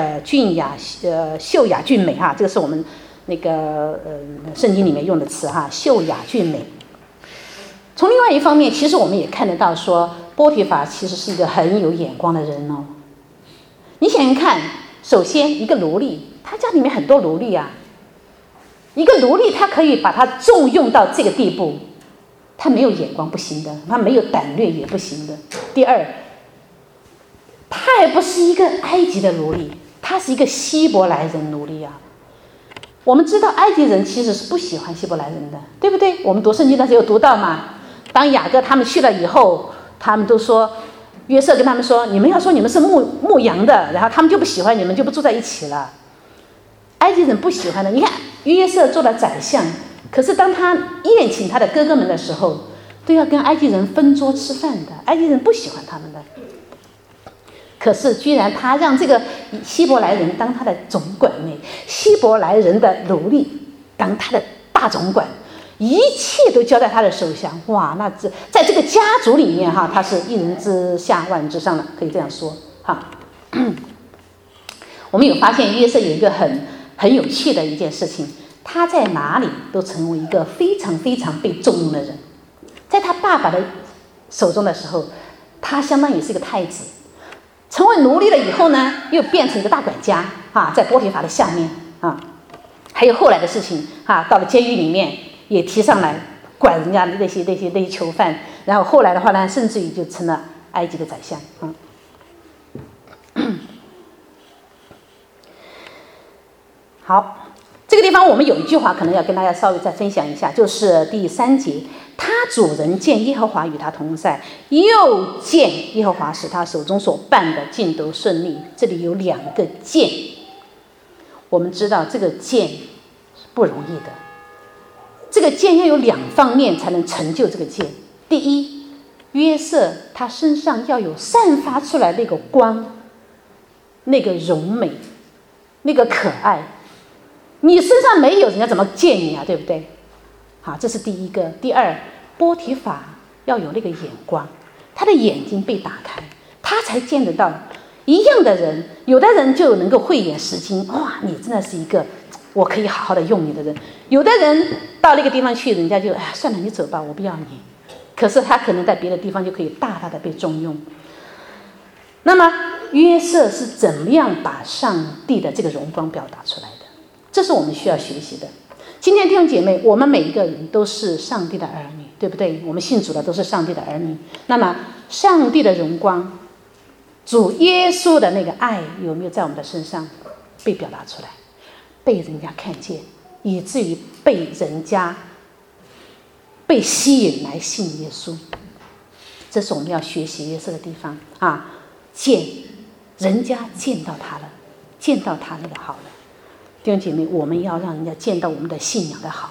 秀雅俊美哈，这个是我们那个圣经里面用的词哈，秀雅俊美。从另外一方面，其实我们也看得到说，波提乏其实是一个很有眼光的人哦。你想想看，首先一个奴隶，他家里面很多奴隶啊，一个奴隶他可以把他重用到这个地步，他没有眼光不行的，他没有胆略也不行的。第二，他还不是一个埃及的奴隶，他是一个希伯来人奴隶啊。我们知道埃及人其实是不喜欢希伯来人的，对不对？我们读圣经的时候有读到嘛，当雅各他们去了以后，他们都说，约瑟跟他们说，你们要说你们是牧羊的，然后他们就不喜欢你们，就不住在一起了。埃及人不喜欢的。你看约瑟做了宰相，可是当他宴请他的哥哥们的时候，都要跟埃及人分桌吃饭的，埃及人不喜欢他们的。可是居然他让这个希伯来人当他的总管呢，希伯来人的奴隶当他的大总管，一切都交在他的手下。哇，那在这个家族里面哈，他是一人之下万人之上的，可以这样说哈。我们有发现约瑟有一个很有趣的一件事情，他在哪里都成为一个非常非常被重用的人。在他爸爸的手中的时候，他相当于是一个太子。成为奴隶了以后呢，又变成一个大管家啊，在波提乏的下面啊。还有后来的事情啊，到了监狱里面也提上来管人家的那些囚犯，然后后来的话呢，甚至于就成了埃及的宰相啊。好，这个地方我们有一句话可能要跟大家稍微再分享一下，就是第3节，他主人见耶和华与他同在，又见耶和华使他手中所办的尽都顺利。这里有2个见，我们知道这个见是不容易的，这个见要有2方面才能成就这个见。第一，约瑟他身上要有散发出来那个光，那个荣美，那个可爱。你身上没有，人家怎么见你啊？对不对？好，这是第一个。第二，波提乏要有那个眼光，他的眼睛被打开，他才见得到。一样的人，有的人就能够慧眼识金，哇，你真的是一个我可以好好的用你的人。有的人到那个地方去，人家就哎，算了，你走吧，我不要你。可是他可能在别的地方就可以大大的被重用。那么约瑟是怎么样把上帝的这个荣光表达出来的？这是我们需要学习的。今天弟兄姐妹，我们每一个人都是上帝的儿女，对不对？我们信主的都是上帝的儿女。那么上帝的荣光，主耶稣的那个爱有没有在我们的身上被表达出来，被人家看见，以至于被人家被吸引来信耶稣？这是我们要学习约瑟的地方啊！人家见到他了，见到他那个好了。弟兄姐妹，我们要让人家见到我们的信仰的好。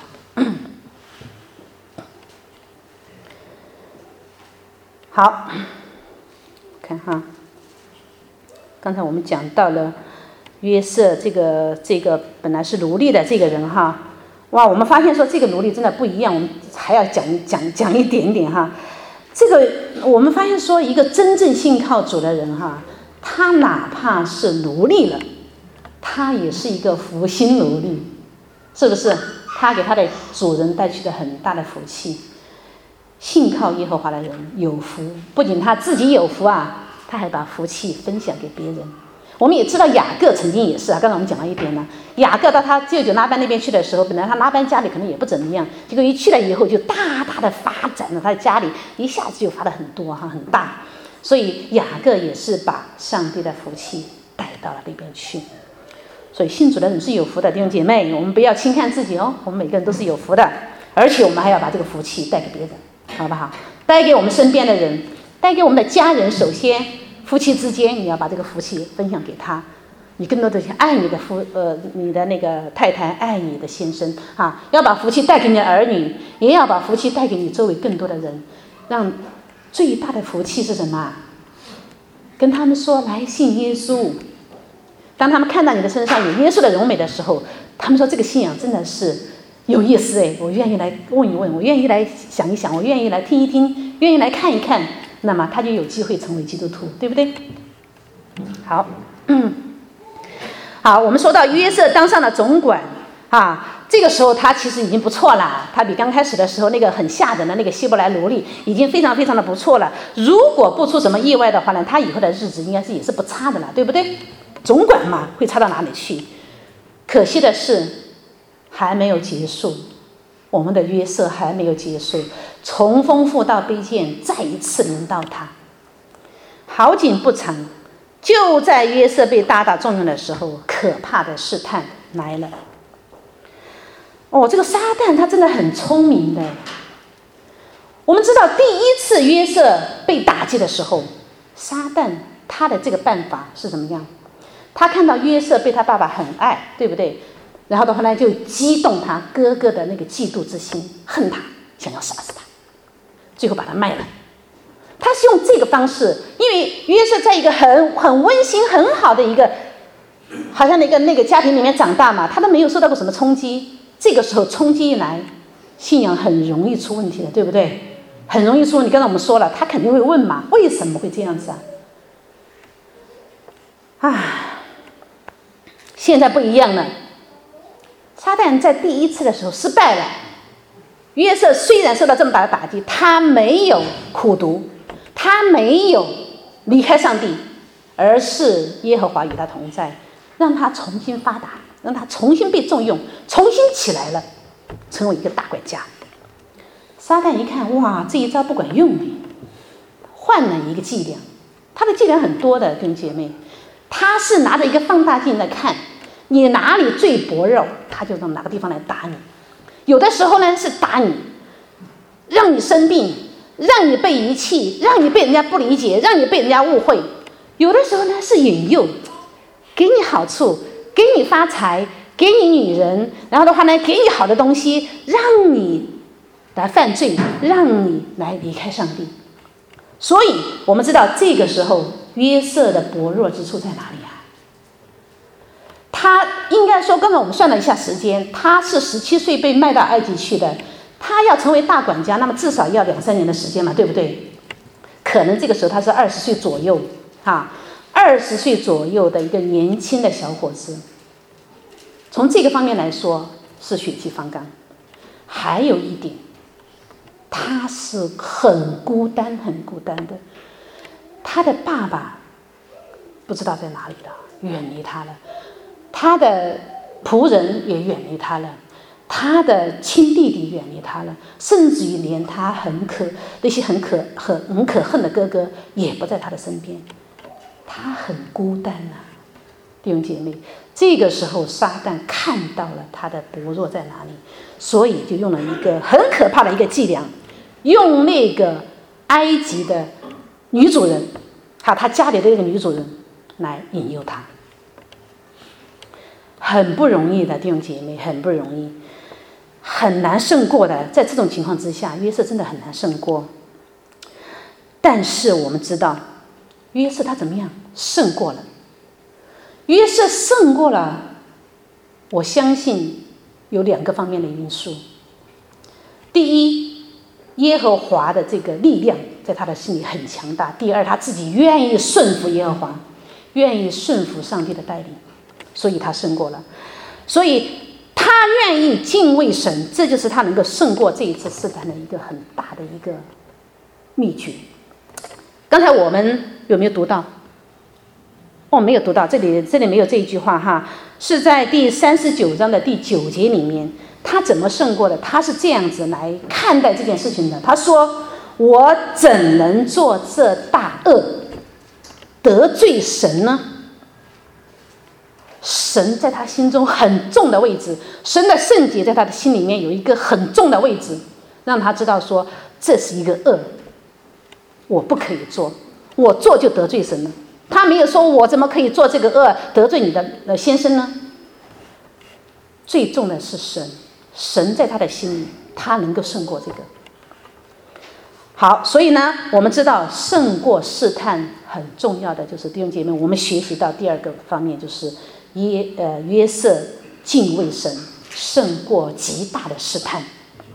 好，看哈，刚才我们讲到了约瑟这个本来是奴隶的这个人哈，哇，我们发现说这个奴隶真的不一样，我们还要讲一点点哈。这个我们发现说，一个真正信靠主的人哈，他哪怕是奴隶了，他也是一个福星奴隶，是不是？他给他的主人带去了很大的福气。信靠耶和华的人有福，不仅他自己有福啊，他还把福气分享给别人。我们也知道雅各曾经也是啊，刚才我们讲了一点了。雅各到他舅舅拉班那边去的时候，本来他拉班家里可能也不怎么样，结果一去了以后就大大的发展了，他的家里一下子就发得很多哈，很大。所以雅各也是把上帝的福气带到了那边去。所以信主的人是有福的，弟兄姐妹，我们不要轻看自己哦，我们每个人都是有福的，而且我们还要把这个福气带给别人，好不好？带给我们身边的人，带给我们的家人。首先夫妻之间你要把这个福气分享给他， 你更多的去爱你的你的那个太太，爱你的先生啊，要把福气带给你的儿女，也要把福气带给你周围更多的人。让最大的福气是什么？跟他们说来信耶稣。当他们看到你的身上有耶稣的荣美的时候，他们说这个信仰真的是有意思哎，我愿意来问一问，我愿意来想一想，我愿意来听一听，愿意来看一看，那么他就有机会成为基督徒，对不对？好，好，我们说到约瑟当上了总管啊，这个时候他其实已经不错了，他比刚开始的时候那个很吓人的那个希伯来奴隶已经非常非常的不错了。如果不出什么意外的话呢，他以后的日子应该是也是不差的了，对不对？总管嘛，会差到哪里去？可惜的是还没有结束，我们的约瑟还没有结束，从丰富到卑贱再一次临到他。好景不长，就在约瑟被大大重用的时候，可怕的试探来了。这个撒旦他真的很聪明的。我们知道第一次约瑟被打击的时候，撒旦他的这个办法是怎么样？他看到约瑟被他爸爸很爱，对不对？然后的话呢，就激动他哥哥的那个嫉妒之心，恨他，想要杀死他，最后把他卖了。他是用这个方式，因为约瑟在一个很温馨很好的一个好像那个家庭里面长大嘛，他都没有受到过什么冲击。这个时候冲击一来，信仰很容易出问题的，对不对？很容易出问题。刚才我们说了，他肯定会问嘛，为什么会这样子现在不一样了。撒旦在第一次的时候失败了。约瑟虽然受到这么大的打击，他没有苦读，他没有离开上帝，而是耶和华与他同在，让他重新发达，让他重新被重用，重新起来了，成为一个大管家。撒旦一看，哇，这一招不管用，换了一个伎俩。他的伎俩很多的，弟兄姐妹，他是拿着一个放大镜来看你哪里最薄弱，他就从哪个地方来打你。有的时候呢是打你，让你生病，让你被遗弃，让你被人家不理解，让你被人家误会。有的时候呢是引诱，给你好处，给你发财，给你女人，然后的话呢给你好的东西，让你来犯罪，让你来离开上帝。所以我们知道这个时候约瑟的薄弱之处在哪里啊？他应该说，刚才我们算了一下时间，他是17岁被卖到埃及去的，他要成为大管家，那么至少要2-3年的时间嘛，对不对？可能这个时候他是20岁左右，20岁左右的一个年轻的小伙子，从这个方面来说是血气方刚。还有一点，他是很孤单的，他的爸爸不知道在哪里了，远离他了，他的仆人也远离他了，他的亲弟弟远离他了，甚至于连他那些很可恨的哥哥也不在他的身边，他很孤单弟兄姐妹，这个时候撒旦看到了他的薄弱在哪里，所以就用了一个很可怕的一个伎俩，用那个埃及的女主人他家里的那个女主人来引诱他。很不容易的，弟兄姐妹，很不容易，很难胜过的。在这种情况之下，约瑟真的很难胜过。但是我们知道约瑟他怎么样胜过了。约瑟胜过了，我相信有2个方面的因素。第一，耶和华的这个力量在他的心里很强大。第二，他自己愿意顺服耶和华，愿意顺服上帝的带领，所以他胜过了。所以他愿意敬畏神，这就是他能够胜过这一次试探的一个很大的一个秘诀。刚才我们有没有读到？没有读到，这里没有这一句话是在第39章的第9节里面。他怎么胜过的？他是这样子来看待这件事情的。他说：我怎能做这大恶，得罪神呢？神在他心中很重的位置，神的圣洁在他的心里面有一个很重的位置，让他知道说这是一个恶，我不可以做，我做就得罪神了。 他没有说我怎么可以做这个恶得罪你的先生呢？最重的是神，神在他的心里，他能够胜过这个。好，所以呢，我们知道胜过试探很重要的就是弟兄姐妹，我们学习到第二个方面就是约瑟敬畏神，胜过极大的试探。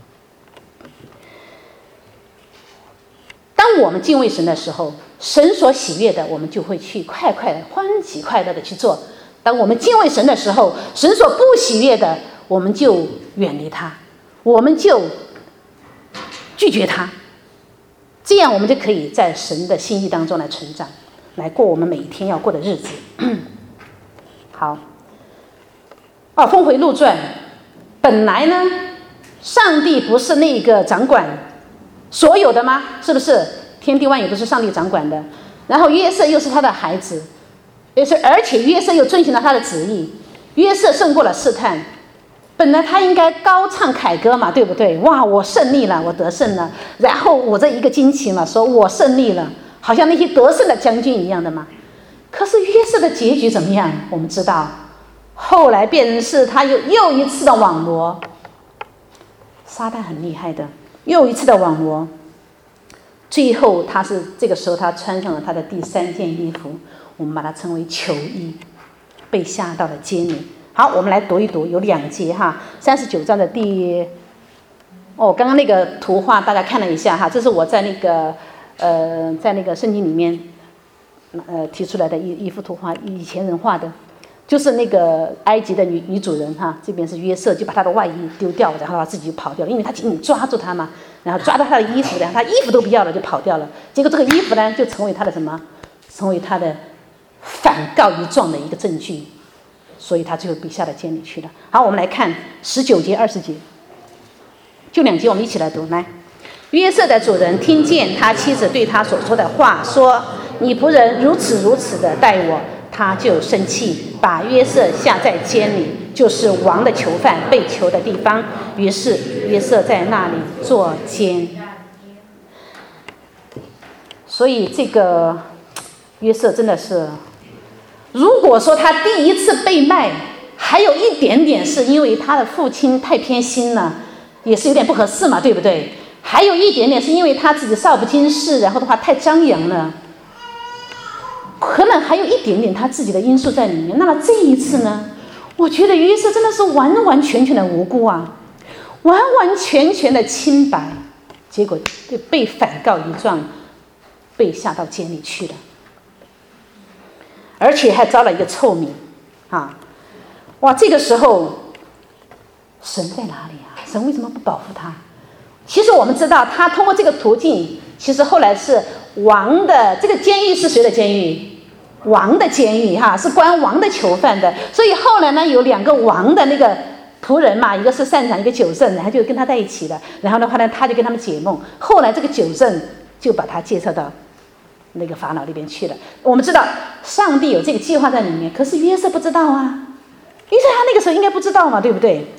当我们敬畏神的时候，神所喜悦的，我们就会去快快的、欢喜快乐的去做。当我们敬畏神的时候，神所不喜悦的，我们就远离他，我们就拒绝他。这样我们就可以在神的心意当中来成长，来过我们每一天要过的日子。好，峰回路转。本来呢，上帝不是那个掌管所有的吗？是不是？天地万有都是上帝掌管的。然后约瑟又是他的孩子，而且约瑟又遵循了他的旨意，约瑟胜过了试探。本来他应该高唱凯歌嘛，对不对？哇，我胜利了，我得胜了。然后我这一个惊奇了，说我胜利了，好像那些得胜的将军一样的嘛。可是约瑟的结局怎么样？我们知道，后来变成是他又一次的网罗。撒旦很厉害的，又一次的网罗。最后这个时候他穿上了他的第3件衣服，我们把它称为囚衣，被下到了监里。好，我们来读一读，有2节哈，39章的刚刚那个图画大家看了一下哈，这是我在那个圣经里面提出来的一幅图画，以前人画的，就是那个埃及的女主人哈，这边是约瑟，就把她的外衣丢掉，然后她自己就跑掉了，因为她紧紧抓住她嘛，然后抓到她的衣服，然后她衣服都不要了就跑掉了，结果这个衣服呢就成为她的什么？成为她的反告一状的一个证据。所以他最后被下到监里去了。好，我们来看19节、20节，就2节，我们一起来读。来，约瑟的主人听见他妻子对他所说的话，说：“你仆人如此如此的待我。”他就生气，把约瑟下在监里，就是王的囚犯被囚的地方。于是约瑟在那里坐监。所以这个约瑟真的是。如果说他第一次被卖，还有一点点是因为他的父亲太偏心了，也是有点不合适嘛，对不对？还有一点点是因为他自己少不经事，然后的话太张扬了，可能还有一点点他自己的因素在里面。那么这一次呢，我觉得约瑟真的是完完全全的无辜啊，完完全全的清白，结果就被反告一状，被下到监里去了。而且还遭了一个臭名，哇！这个时候，神在哪里啊？神为什么不保护他？其实我们知道，他通过这个途径，其实后来是王的这个监狱是谁的监狱？王的监狱是关王的囚犯的。所以后来呢，有2个王的那个仆人嘛，一个是善长，一个酒政，然后就跟他在一起了。然后的话呢，他就跟他们解梦。后来这个酒政就把他介绍到那个法老那边去了。我们知道上帝有这个计划在里面，可是约瑟不知道啊，约瑟他那个时候应该不知道嘛，对不对？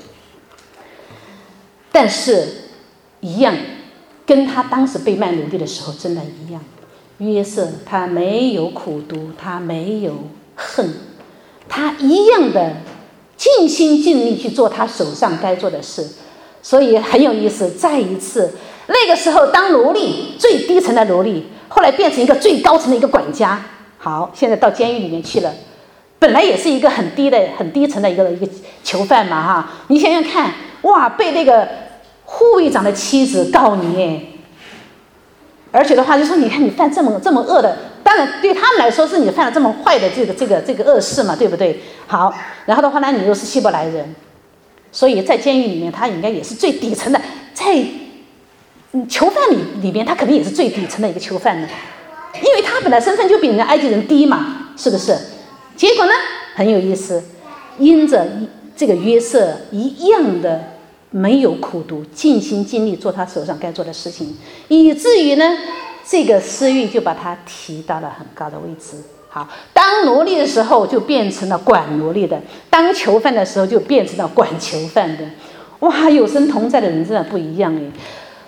但是一样，跟他当时被卖奴隶的时候真的一样。约瑟他没有苦毒，他没有恨，他一样的尽心尽力去做他手上该做的事。所以很有意思，再一次那个时候当奴隶，最低层的奴隶，后来变成一个最高层的一个管家。好，现在到监狱里面去了，本来也是一个很低层的一个囚犯嘛你想想看，哇，被那个护卫长的妻子告你，而且的话就说，你看你犯这么恶的，当然对他们来说是你犯了这么坏的这个恶事嘛，对不对？好，然后的话呢，你又是希伯来人，所以在监狱里面他应该也是最底层的，在囚犯里面他肯定也是最底层的一个囚犯呢，因为他本来身份就比人家埃及人低嘛，是不是？结果呢很有意思，因着这个约瑟一样的没有苦读，尽心尽力做他手上该做的事情，以至于呢这个司狱就把他提到了很高的位置。好，当奴隶的时候就变成了管奴隶的，当囚犯的时候就变成了管囚犯的。哇，有神同在的人真的不一样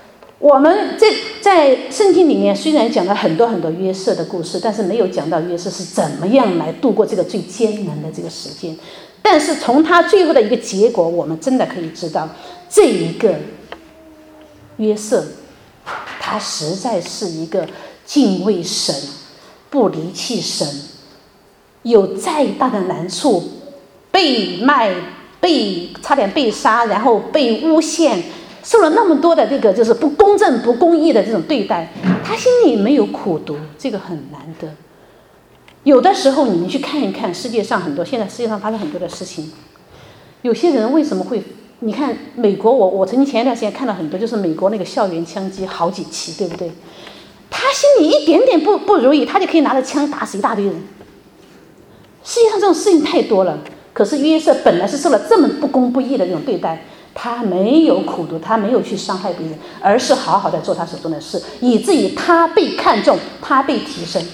我们在圣经里面虽然讲了很多很多约瑟的故事，但是没有讲到约瑟是怎么样来度过这个最艰难的这个时间。但是从他最后的一个结果，我们真的可以知道，这一个约瑟，他实在是一个敬畏神、不离弃神，有再大的难处，被卖、差点被杀，然后被诬陷，受了那么多的这个就是不公正、不公义的这种对待，他心里没有苦毒，这个很难得。有的时候你们去看一看世界上很多，现在世界上发生很多的事情，有些人为什么会，你看美国，我曾经前一段时间看到很多，就是美国那个校园枪击好几起，对不对？他心里一点点不如意，他就可以拿着枪打死一大堆人。世界上这种事情太多了，可是约瑟本来是受了这么不公不义的这种对待，他没有苦毒，他没有去伤害别人，而是好好的做他手中的事，以至于他被看重，他被提升。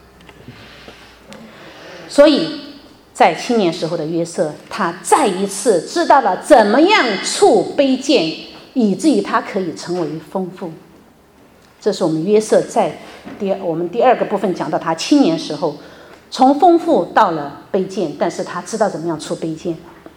所以在青年时候的约瑟，他再一次知道了怎么样处卑贱，以至于他可以成为丰富。这是我们约瑟在我们第二个部分讲到他青年时候从丰富到了卑贱，但是他知道怎么样处卑贱。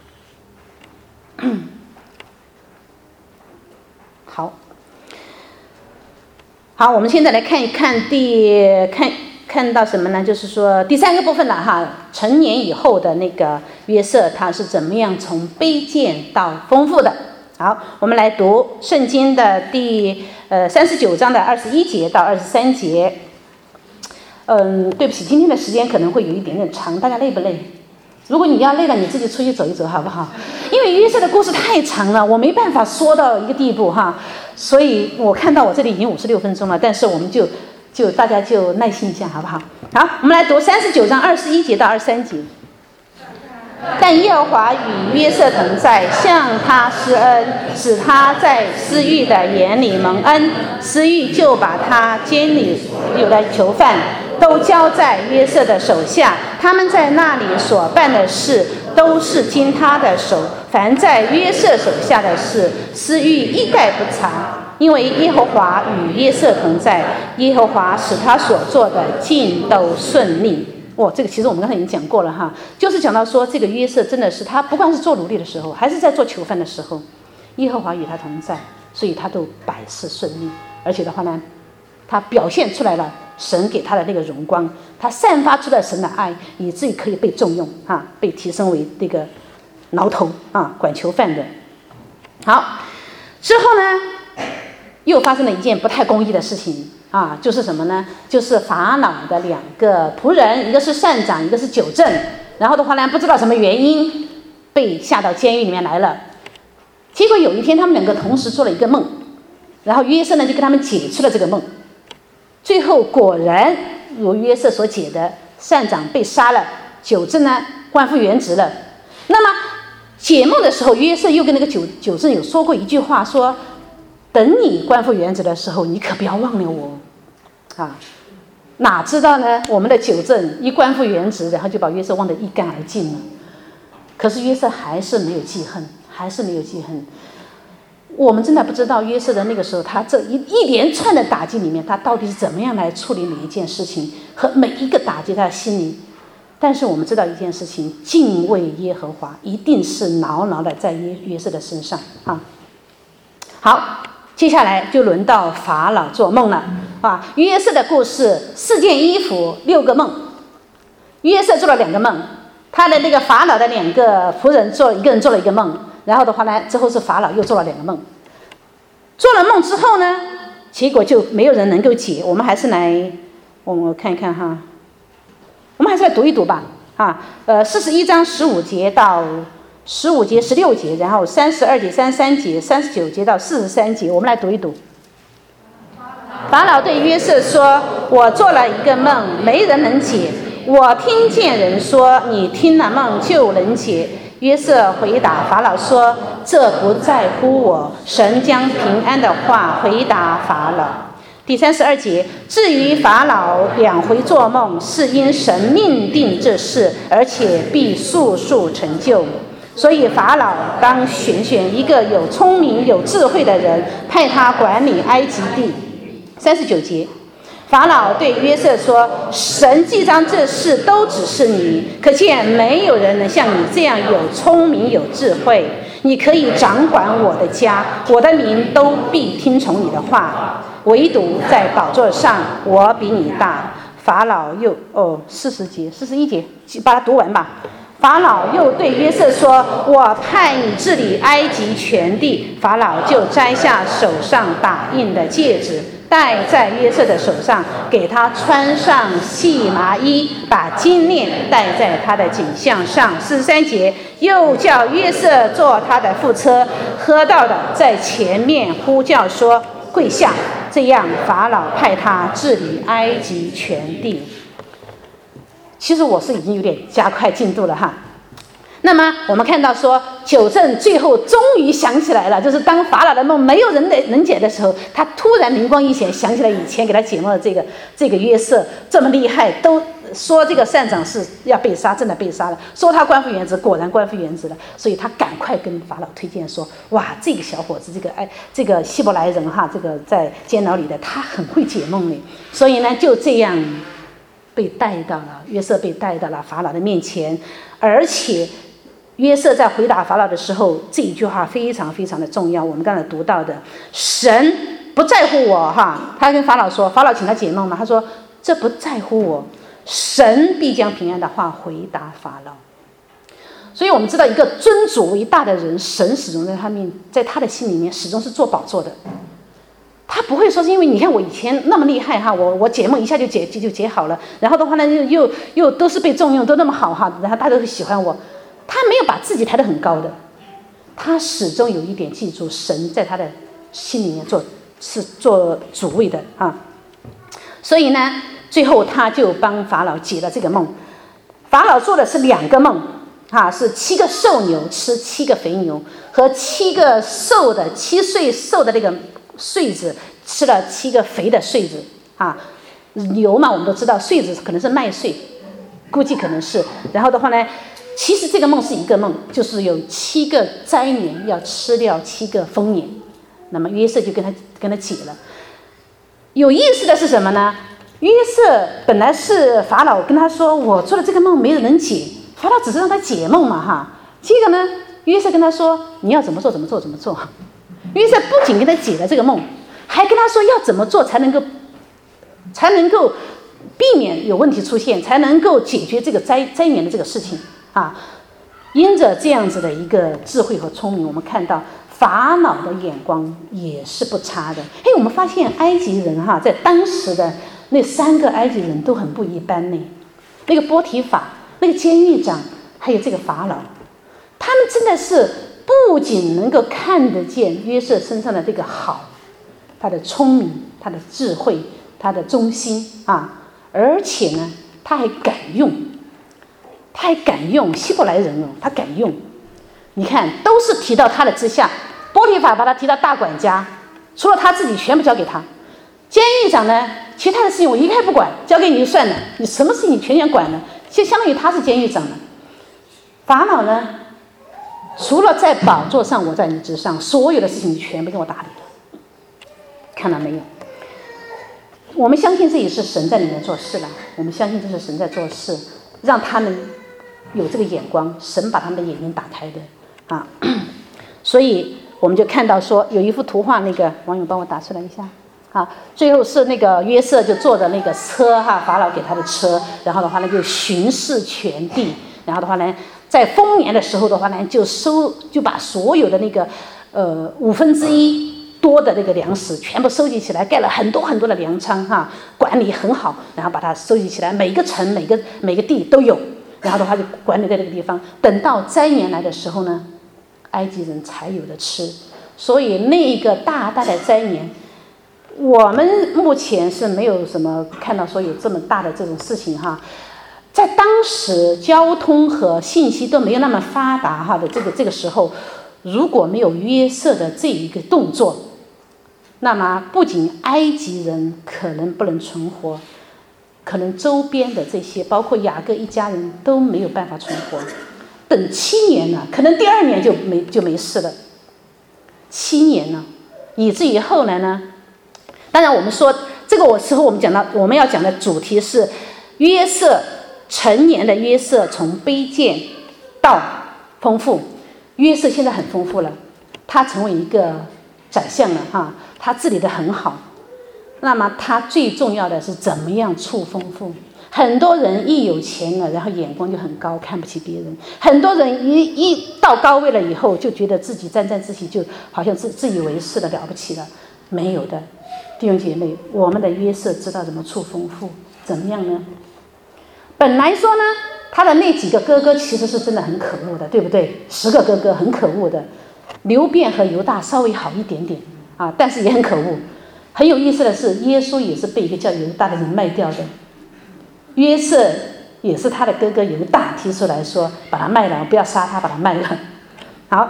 好，我们现在来看一看看到什么呢？就是说第三个部分了哈，成年以后的那个约瑟，他是怎么样从卑贱到丰富的。好，我们来读圣经的第39章的21节到23节。对不起，今天的时间可能会有一点点长，大家累不累？如果你要累了，你自己出去走一走好不好？因为约瑟的故事太长了，我没办法说到一个地步哈，所以我看到我这里已经56分钟了，但是我们就大家就耐心一下好不好？好，我们来读39章21节到23节。但耶和华与约瑟同在，向他施恩，使他在司狱的眼里蒙恩。司狱就把他监里有的囚犯都交在约瑟的手下，他们在那里所办的事都是经他的手，凡在约瑟手下的事，司狱一概不查，因为耶和华与约瑟同在，耶和华使他所做的尽都顺利。这个其实我们刚才已经讲过了哈，就是讲到说这个约瑟真的是他不管是做奴隶的时候，还是在做囚犯的时候，耶和华与他同在，所以他都百事顺利。而且的话呢，他表现出来了神给他的那个荣光，他散发出了神的爱，以至于可以被重用啊，被提升为这个牢头啊，管囚犯的。好，之后呢，又发生了一件不太公义的事情。就是什么呢？就是法老的2个仆人，一个是善长，一个是酒政，然后的话呢，不知道什么原因被下到监狱里面来了。结果有一天他们2个同时做了一个梦，然后约瑟呢就跟他们解出了这个梦。最后果然如约瑟所解的，善长被杀了，酒政呢官复原职了。那么解梦的时候，约瑟又跟那个酒政有说过一句话，说等你官复原职的时候，你可不要忘了我哪知道呢，我们的酒政一官复原职，然后就把约瑟忘得一干而尽了。可是约瑟还是没有记恨，我们真的不知道约瑟的那个时候，他这一连串的打击里面，他到底是怎么样来处理每一件事情和每一个打击他的心灵。但是我们知道一件事情，敬畏耶和华一定是牢牢的在约瑟的身上好，接下来就轮到法老做梦了约瑟的故事，4件衣服，6个梦。约瑟做了2个梦，他的那个法老的2个仆人一个人做了1个梦，然后的话呢，之后是法老又做了2个梦。做了梦之后呢，结果就没有人能够解。我们还是来，我们看一看哈，我们还是来读一读吧41章15节到15节、16节，然后32节、33节、39节到43节，我们来读一读。法老对约瑟说：“我做了一个梦，没人能解。我听见人说，你听了梦就能解。”约瑟回答法老说：“这不在乎我，神将平安的话回答法老。”第32节，至于法老2回做梦，是因神命定这事，而且必速速成就。 所以法老当选一个有聪明有智慧的人，派他管理埃及地。39节，法老对约瑟说：神既将这事都指示你，可见没有人能像你这样有聪明有智慧。你可以掌管我的家，我的民都必听从你的话，唯独在宝座上我比你大。法老又41节，把它读完吧。法老又对约瑟说：我派你治理埃及全地。法老就摘下手上打印的戒指，戴在约瑟的手上，给他穿上细麻衣，把金链戴在他的颈项上。43节，又叫约瑟坐他的副车，喝到的在前面呼叫说：跪下。这样法老派他治理埃及全地。其实我是已经有点加快进度了哈。那么我们看到说，九正最后终于想起来了，就是当法老的梦没有人能解的时候，他突然灵光一现，想起来以前给他解梦的这个约瑟这么厉害，都说这个善长是要被杀，真的被杀了，说他官复原职，果然官复原职了，所以他赶快跟法老推荐说：哇，这个小伙子，这个希伯来人哈，这个在监牢里的，他很会解梦呢。所以呢，就这样被带到了约瑟，被带到了法老的面前。而且约瑟在回答法老的时候，这一句话非常非常的重要，我们刚才读到的，神不在乎我哈，他跟法老说，法老请他解梦嘛，他说这不在乎我，神必将平安的话回答法老。所以我们知道，一个尊主为大的人，神始终在他的心里面始终是做宝座的。他不会说是因为你看我以前那么厉害哈，我解梦一下就解好了，然后的话呢又都是被重用，都那么好哈，然后大家都会喜欢我。他没有把自己抬得很高的，他始终有一点记住，神在他的心里面是做主位的啊。所以呢，最后他就帮法老解了这个梦。法老做的是2个梦啊，是7个瘦牛吃7个肥牛，和7个7岁瘦的那个穗子吃了7个肥的穗子啊。牛嘛，我们都知道穗子可能是麦穗，估计可能是。然后的话呢，其实这个梦是一个梦，就是有7个灾年要吃掉7个丰年。那么约瑟就跟他解了。有意思的是什么呢？约瑟本来是法老跟他说，我做了这个梦没人能解，法老只是让他解梦嘛哈。结果呢，约瑟跟他说你要怎么做。约瑟不仅跟他解了这个梦，还跟他说要怎么做才能够避免有问题出现，才能够解决这个灾年的这个事情啊。因着这样子的一个智慧和聪明，我们看到法老的眼光也是不差的。我们发现埃及人哈，在当时的那3个埃及人都很不一般呢。那个波提法，那个监狱长，还有这个法老，他们真的是不仅能够看得见约瑟身上的这个好，他的聪明，他的智慧，他的忠心啊，而且呢，他还敢用希伯来人他敢用。你看，都是提到他的之下，波提法把他提到大管家，除了他自己全部交给他。监狱长呢，其他的事情我一概不管，交给你就算了，你什么事情你全管了，就相当于他是监狱长了。法老呢，除了在宝座上我在你之上，所有的事情你全部给我打理了。看到没有？我们相信这也是神在里面做事了，我们相信这是神在做事，让他们有这个眼光，神把他们的眼睛打开的啊。所以我们就看到说，有一幅图画，那个网友帮我打出来一下啊。最后是那个约瑟就坐着那个车哈，法老给他的车，然后的话呢就巡视全地，然后的话呢，在丰年的时候的话呢，就把所有的那个1/5多的那个粮食全部收集起来，盖了很多很多的粮仓哈，管理很好，然后把它收集起来，每个城每个地都有，然后的话就管理在这个地方。等到灾年来的时候呢，埃及人才有的吃。所以那个大的灾年，我们目前是没有什么看到说有这么大的这种事情哈。在当时交通和信息都没有那么发达哈的这个时候，如果没有约瑟的这一个动作，那么不仅埃及人可能不能存活，可能周边的这些包括雅各一家人都没有办法存活。 等7年呢，可能第2年就没事了。7年呢，以至于后来呢，当然我们说这个时候我们讲到我们要讲的主题是约瑟，成年的约瑟从卑贱到丰富。约瑟现在很丰富了，他成为一个宰相了哈，他治理得很好。那么他最重要的是怎么样处丰富。很多人一有钱了，然后眼光就很高，看不起别人。很多人一到高位了以后，就觉得自己沾沾自喜，就好像自以为是的了不起了。没有的，弟兄姐妹，我们的约瑟知道怎么处丰富，怎么样呢？本来说呢，他的那几个哥哥其实是真的很可恶的，对不对？10个哥哥很可恶的，流便和犹大稍微好一点点啊，但是也很可恶。很有意思的是，耶稣也是被一个叫犹大的人卖掉的。约瑟也是他的哥哥犹大提出来说，把他卖了，不要杀他，把他卖了。好，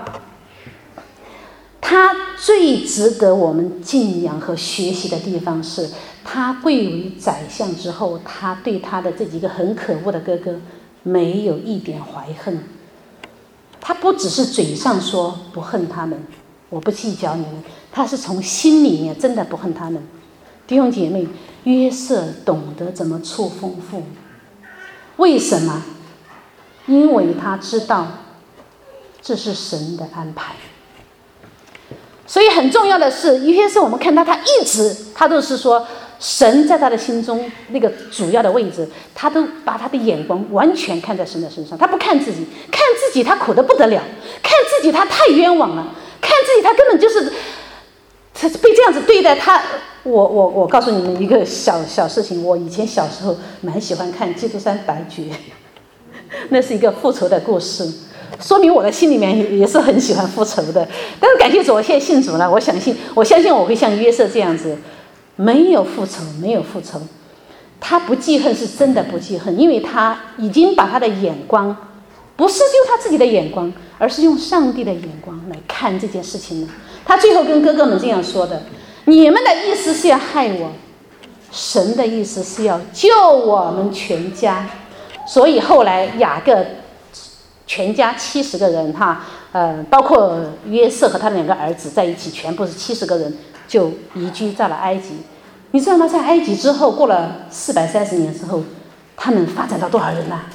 他最值得我们敬仰和学习的地方是，他贵为宰相之后，他对他的这几个很可恶的哥哥没有一点怀恨。他不只是嘴上说不恨他们，我不计较你们，他是从心里面真的不恨他们。弟兄姐妹，约瑟懂得怎么处丰富。为什么？因为他知道这是神的安排。所以很重要的是，约瑟我们看他一直他都是说神在他的心中那个主要的位置，他都把他的眼光完全看在神的身上。他不看自己，看自己他苦得不得了，看自己他太冤枉了，看自己他根本就是被这样子对待。我告诉你们一个小事情，我以前小时候蛮喜欢看《基督山伯爵》，那是一个复仇的故事，说明我的心里面也是很喜欢复仇的。但是感谢主，我现在信主了，我相信我会像约瑟这样子，没有复仇。他不记恨是真的不记恨，因为他已经把他的眼光不是用他自己的眼光，而是用上帝的眼光来看这件事情了。他最后跟哥哥们这样说的：你们的意思是要害我，神的意思是要救我们全家。所以后来雅各全家70个人包括约瑟和他2个儿子在一起，全部是70个人，就移居到了埃及。你知道吗？在埃及之后，过了430年之后，他们发展到多少人呢？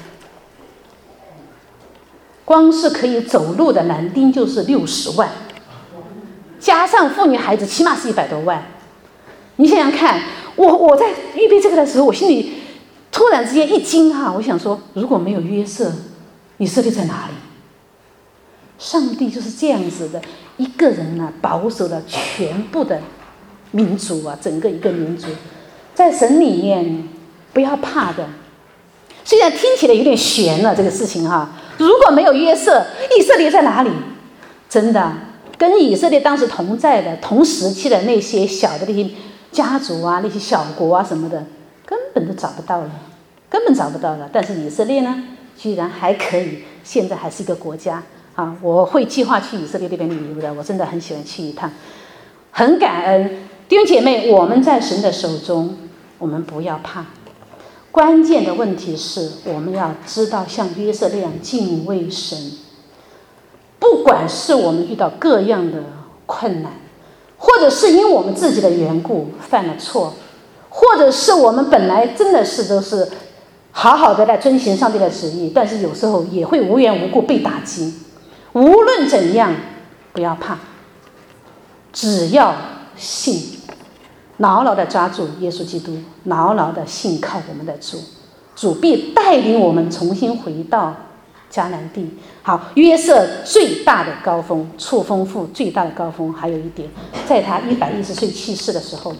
光是可以走路的男丁就是60万，加上妇女孩子起码是100多万。你想想看，我在预备这个的时候，我心里突然之间一惊我想说，如果没有约瑟，以色列在哪里？上帝就是这样子的，一个人保守了全部的民族整个一个民族。在神里面不要怕的，虽然听起来有点悬了这个事情如果没有约瑟，以色列在哪里？真的跟以色列当时同在的同时期的那些小的那些家族那些小国什么的，根本都找不到了。但是以色列呢，居然还可以，现在还是一个国家我会计划去以色列那边旅游的，我真的很喜欢去一趟，很感恩。弟兄姐妹，我们在神的手中，我们不要怕。关键的问题是，我们要知道像约瑟那样敬畏神。不管是我们遇到各样的困难，或者是因为我们自己的缘故犯了错，或者是我们本来真的是都是好好的来遵行上帝的旨意，但是有时候也会无缘无故被打击。无论怎样，不要怕，只要信，牢牢的抓住耶稣基督，牢牢的信靠我们的主，主必带领我们重新回到迦南地。好，约瑟最大的高峰，处丰富最大的高峰，还有一点，在他110岁去世的时候，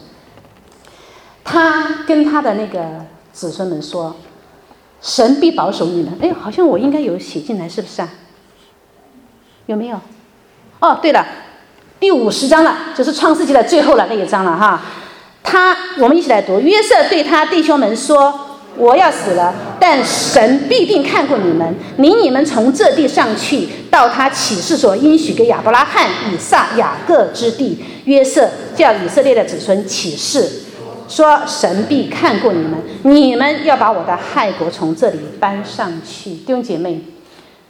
他跟他的那个子孙们说，神必保守你们。好像我应该有写进来，是不是有没有？对了，第50章了，就是创世纪的最后了那一章了我们一起来读。约瑟对他弟兄们说，我要死了，但神必定看顾你们，领你们从这地上去，到他起誓所应许给亚伯拉罕、以撒、雅各之地。约瑟叫以色列的子孙起誓说，神必看顾你们，你们要把我的害国从这里搬上去。弟兄姐妹，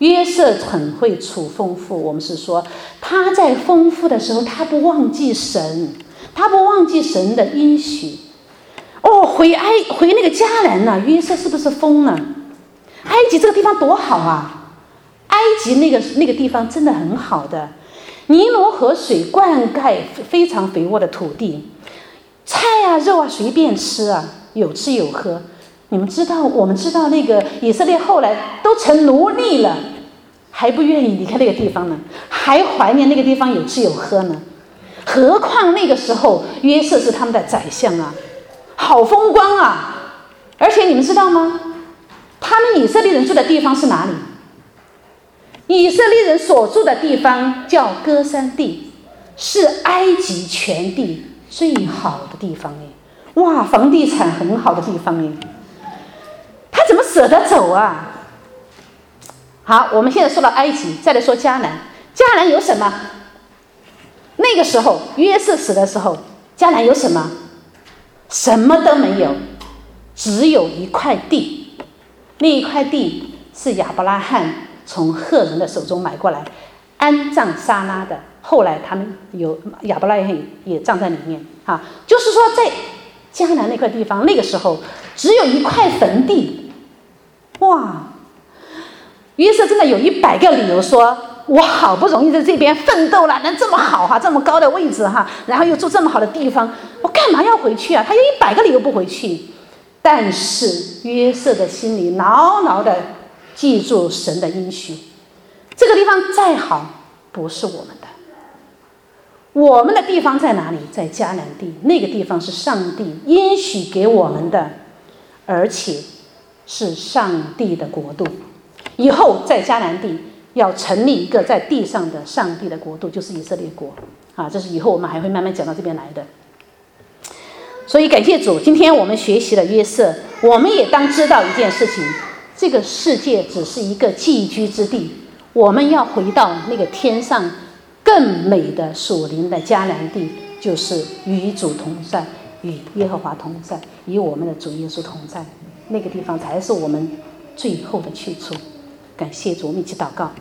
约瑟很会处丰富，我们是说他在丰富的时候，他不忘记神，他不忘记神的应许。回那个迦南呢，约瑟是不是疯了？埃及这个地方多好啊！埃及那个地方真的很好的，尼罗河水灌溉非常肥沃的土地，菜啊肉啊随便吃啊，有吃有喝。我们知道那个以色列后来都成奴隶了，还不愿意离开那个地方呢，还怀念那个地方有吃有喝呢。何况那个时候约瑟是他们的宰相啊，好风光啊！而且你们知道吗？他们以色列人住的地方是哪里？以色列人所住的地方叫歌珊地，是埃及全地最好的地方耶！哇，房地产很好的地方耶！他怎么舍得走啊？好，我们现在说到埃及，再来说迦南。迦南有什么？那个时候约瑟死的时候，迦南有什么？什么都没有，只有一块地。那一块地是亚伯拉罕从赫人的手中买过来，安葬撒拉的。后来他们有亚伯拉罕也葬在里面啊。就是说，在迦南那块地方，那个时候只有一块坟地。哇！约瑟真的有100个理由说，我好不容易在这边奋斗了，能这么好哈，这么高的位置哈，然后又住这么好的地方，我干嘛要回去啊？他有100个理由不回去。但是约瑟的心里牢牢的记住神的应许，这个地方再好不是我们的，我们的地方在哪里？在迦南地，那个地方是上帝应许给我们的，而且是上帝的国度。以后在迦南地要成立一个在地上的上帝的国度，就是以色列国啊，这是以后我们还会慢慢讲到这边来的。所以感谢主，今天我们学习了约瑟，我们也当知道一件事情，这个世界只是一个寄居之地，我们要回到那个天上更美的属灵的迦南地，就是与主同在，与耶和华同在，与我们的主耶稣同在，那个地方才是我们最后的去处。感谢主，我们一起祷告。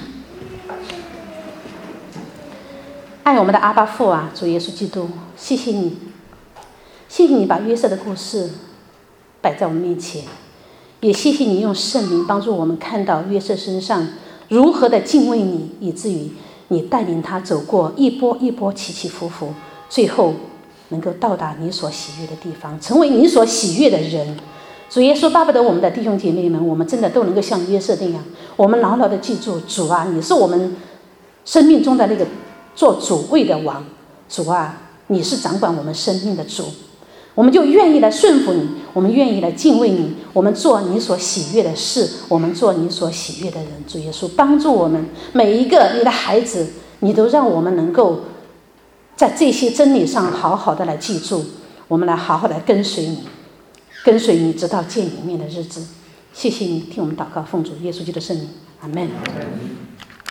爱我们的阿爸父啊，主耶稣基督，谢谢你，谢谢你把约瑟的故事摆在我们面前，也谢谢你用圣灵帮助我们看到约瑟身上如何的敬畏你，以至于你带领他走过一波一波起起伏伏，最后能够到达你所喜悦的地方，成为你所喜悦的人。主耶稣，巴不得我们的弟兄姐妹们，我们真的都能够像约瑟那样，我们牢牢的记住，主啊，你是我们生命中的那个做主位的王，主啊，你是掌管我们生命的主，我们就愿意来顺服你，我们愿意来敬畏你，我们做你所喜悦的事，我们做你所喜悦的人。主耶稣，帮助我们每一个你的孩子，你都让我们能够在这些真理上好好的来记住，我们来好好的跟随你，跟随你直到见你面的日子。谢谢你听我们祷告，奉主耶稣基督的圣名，阿们。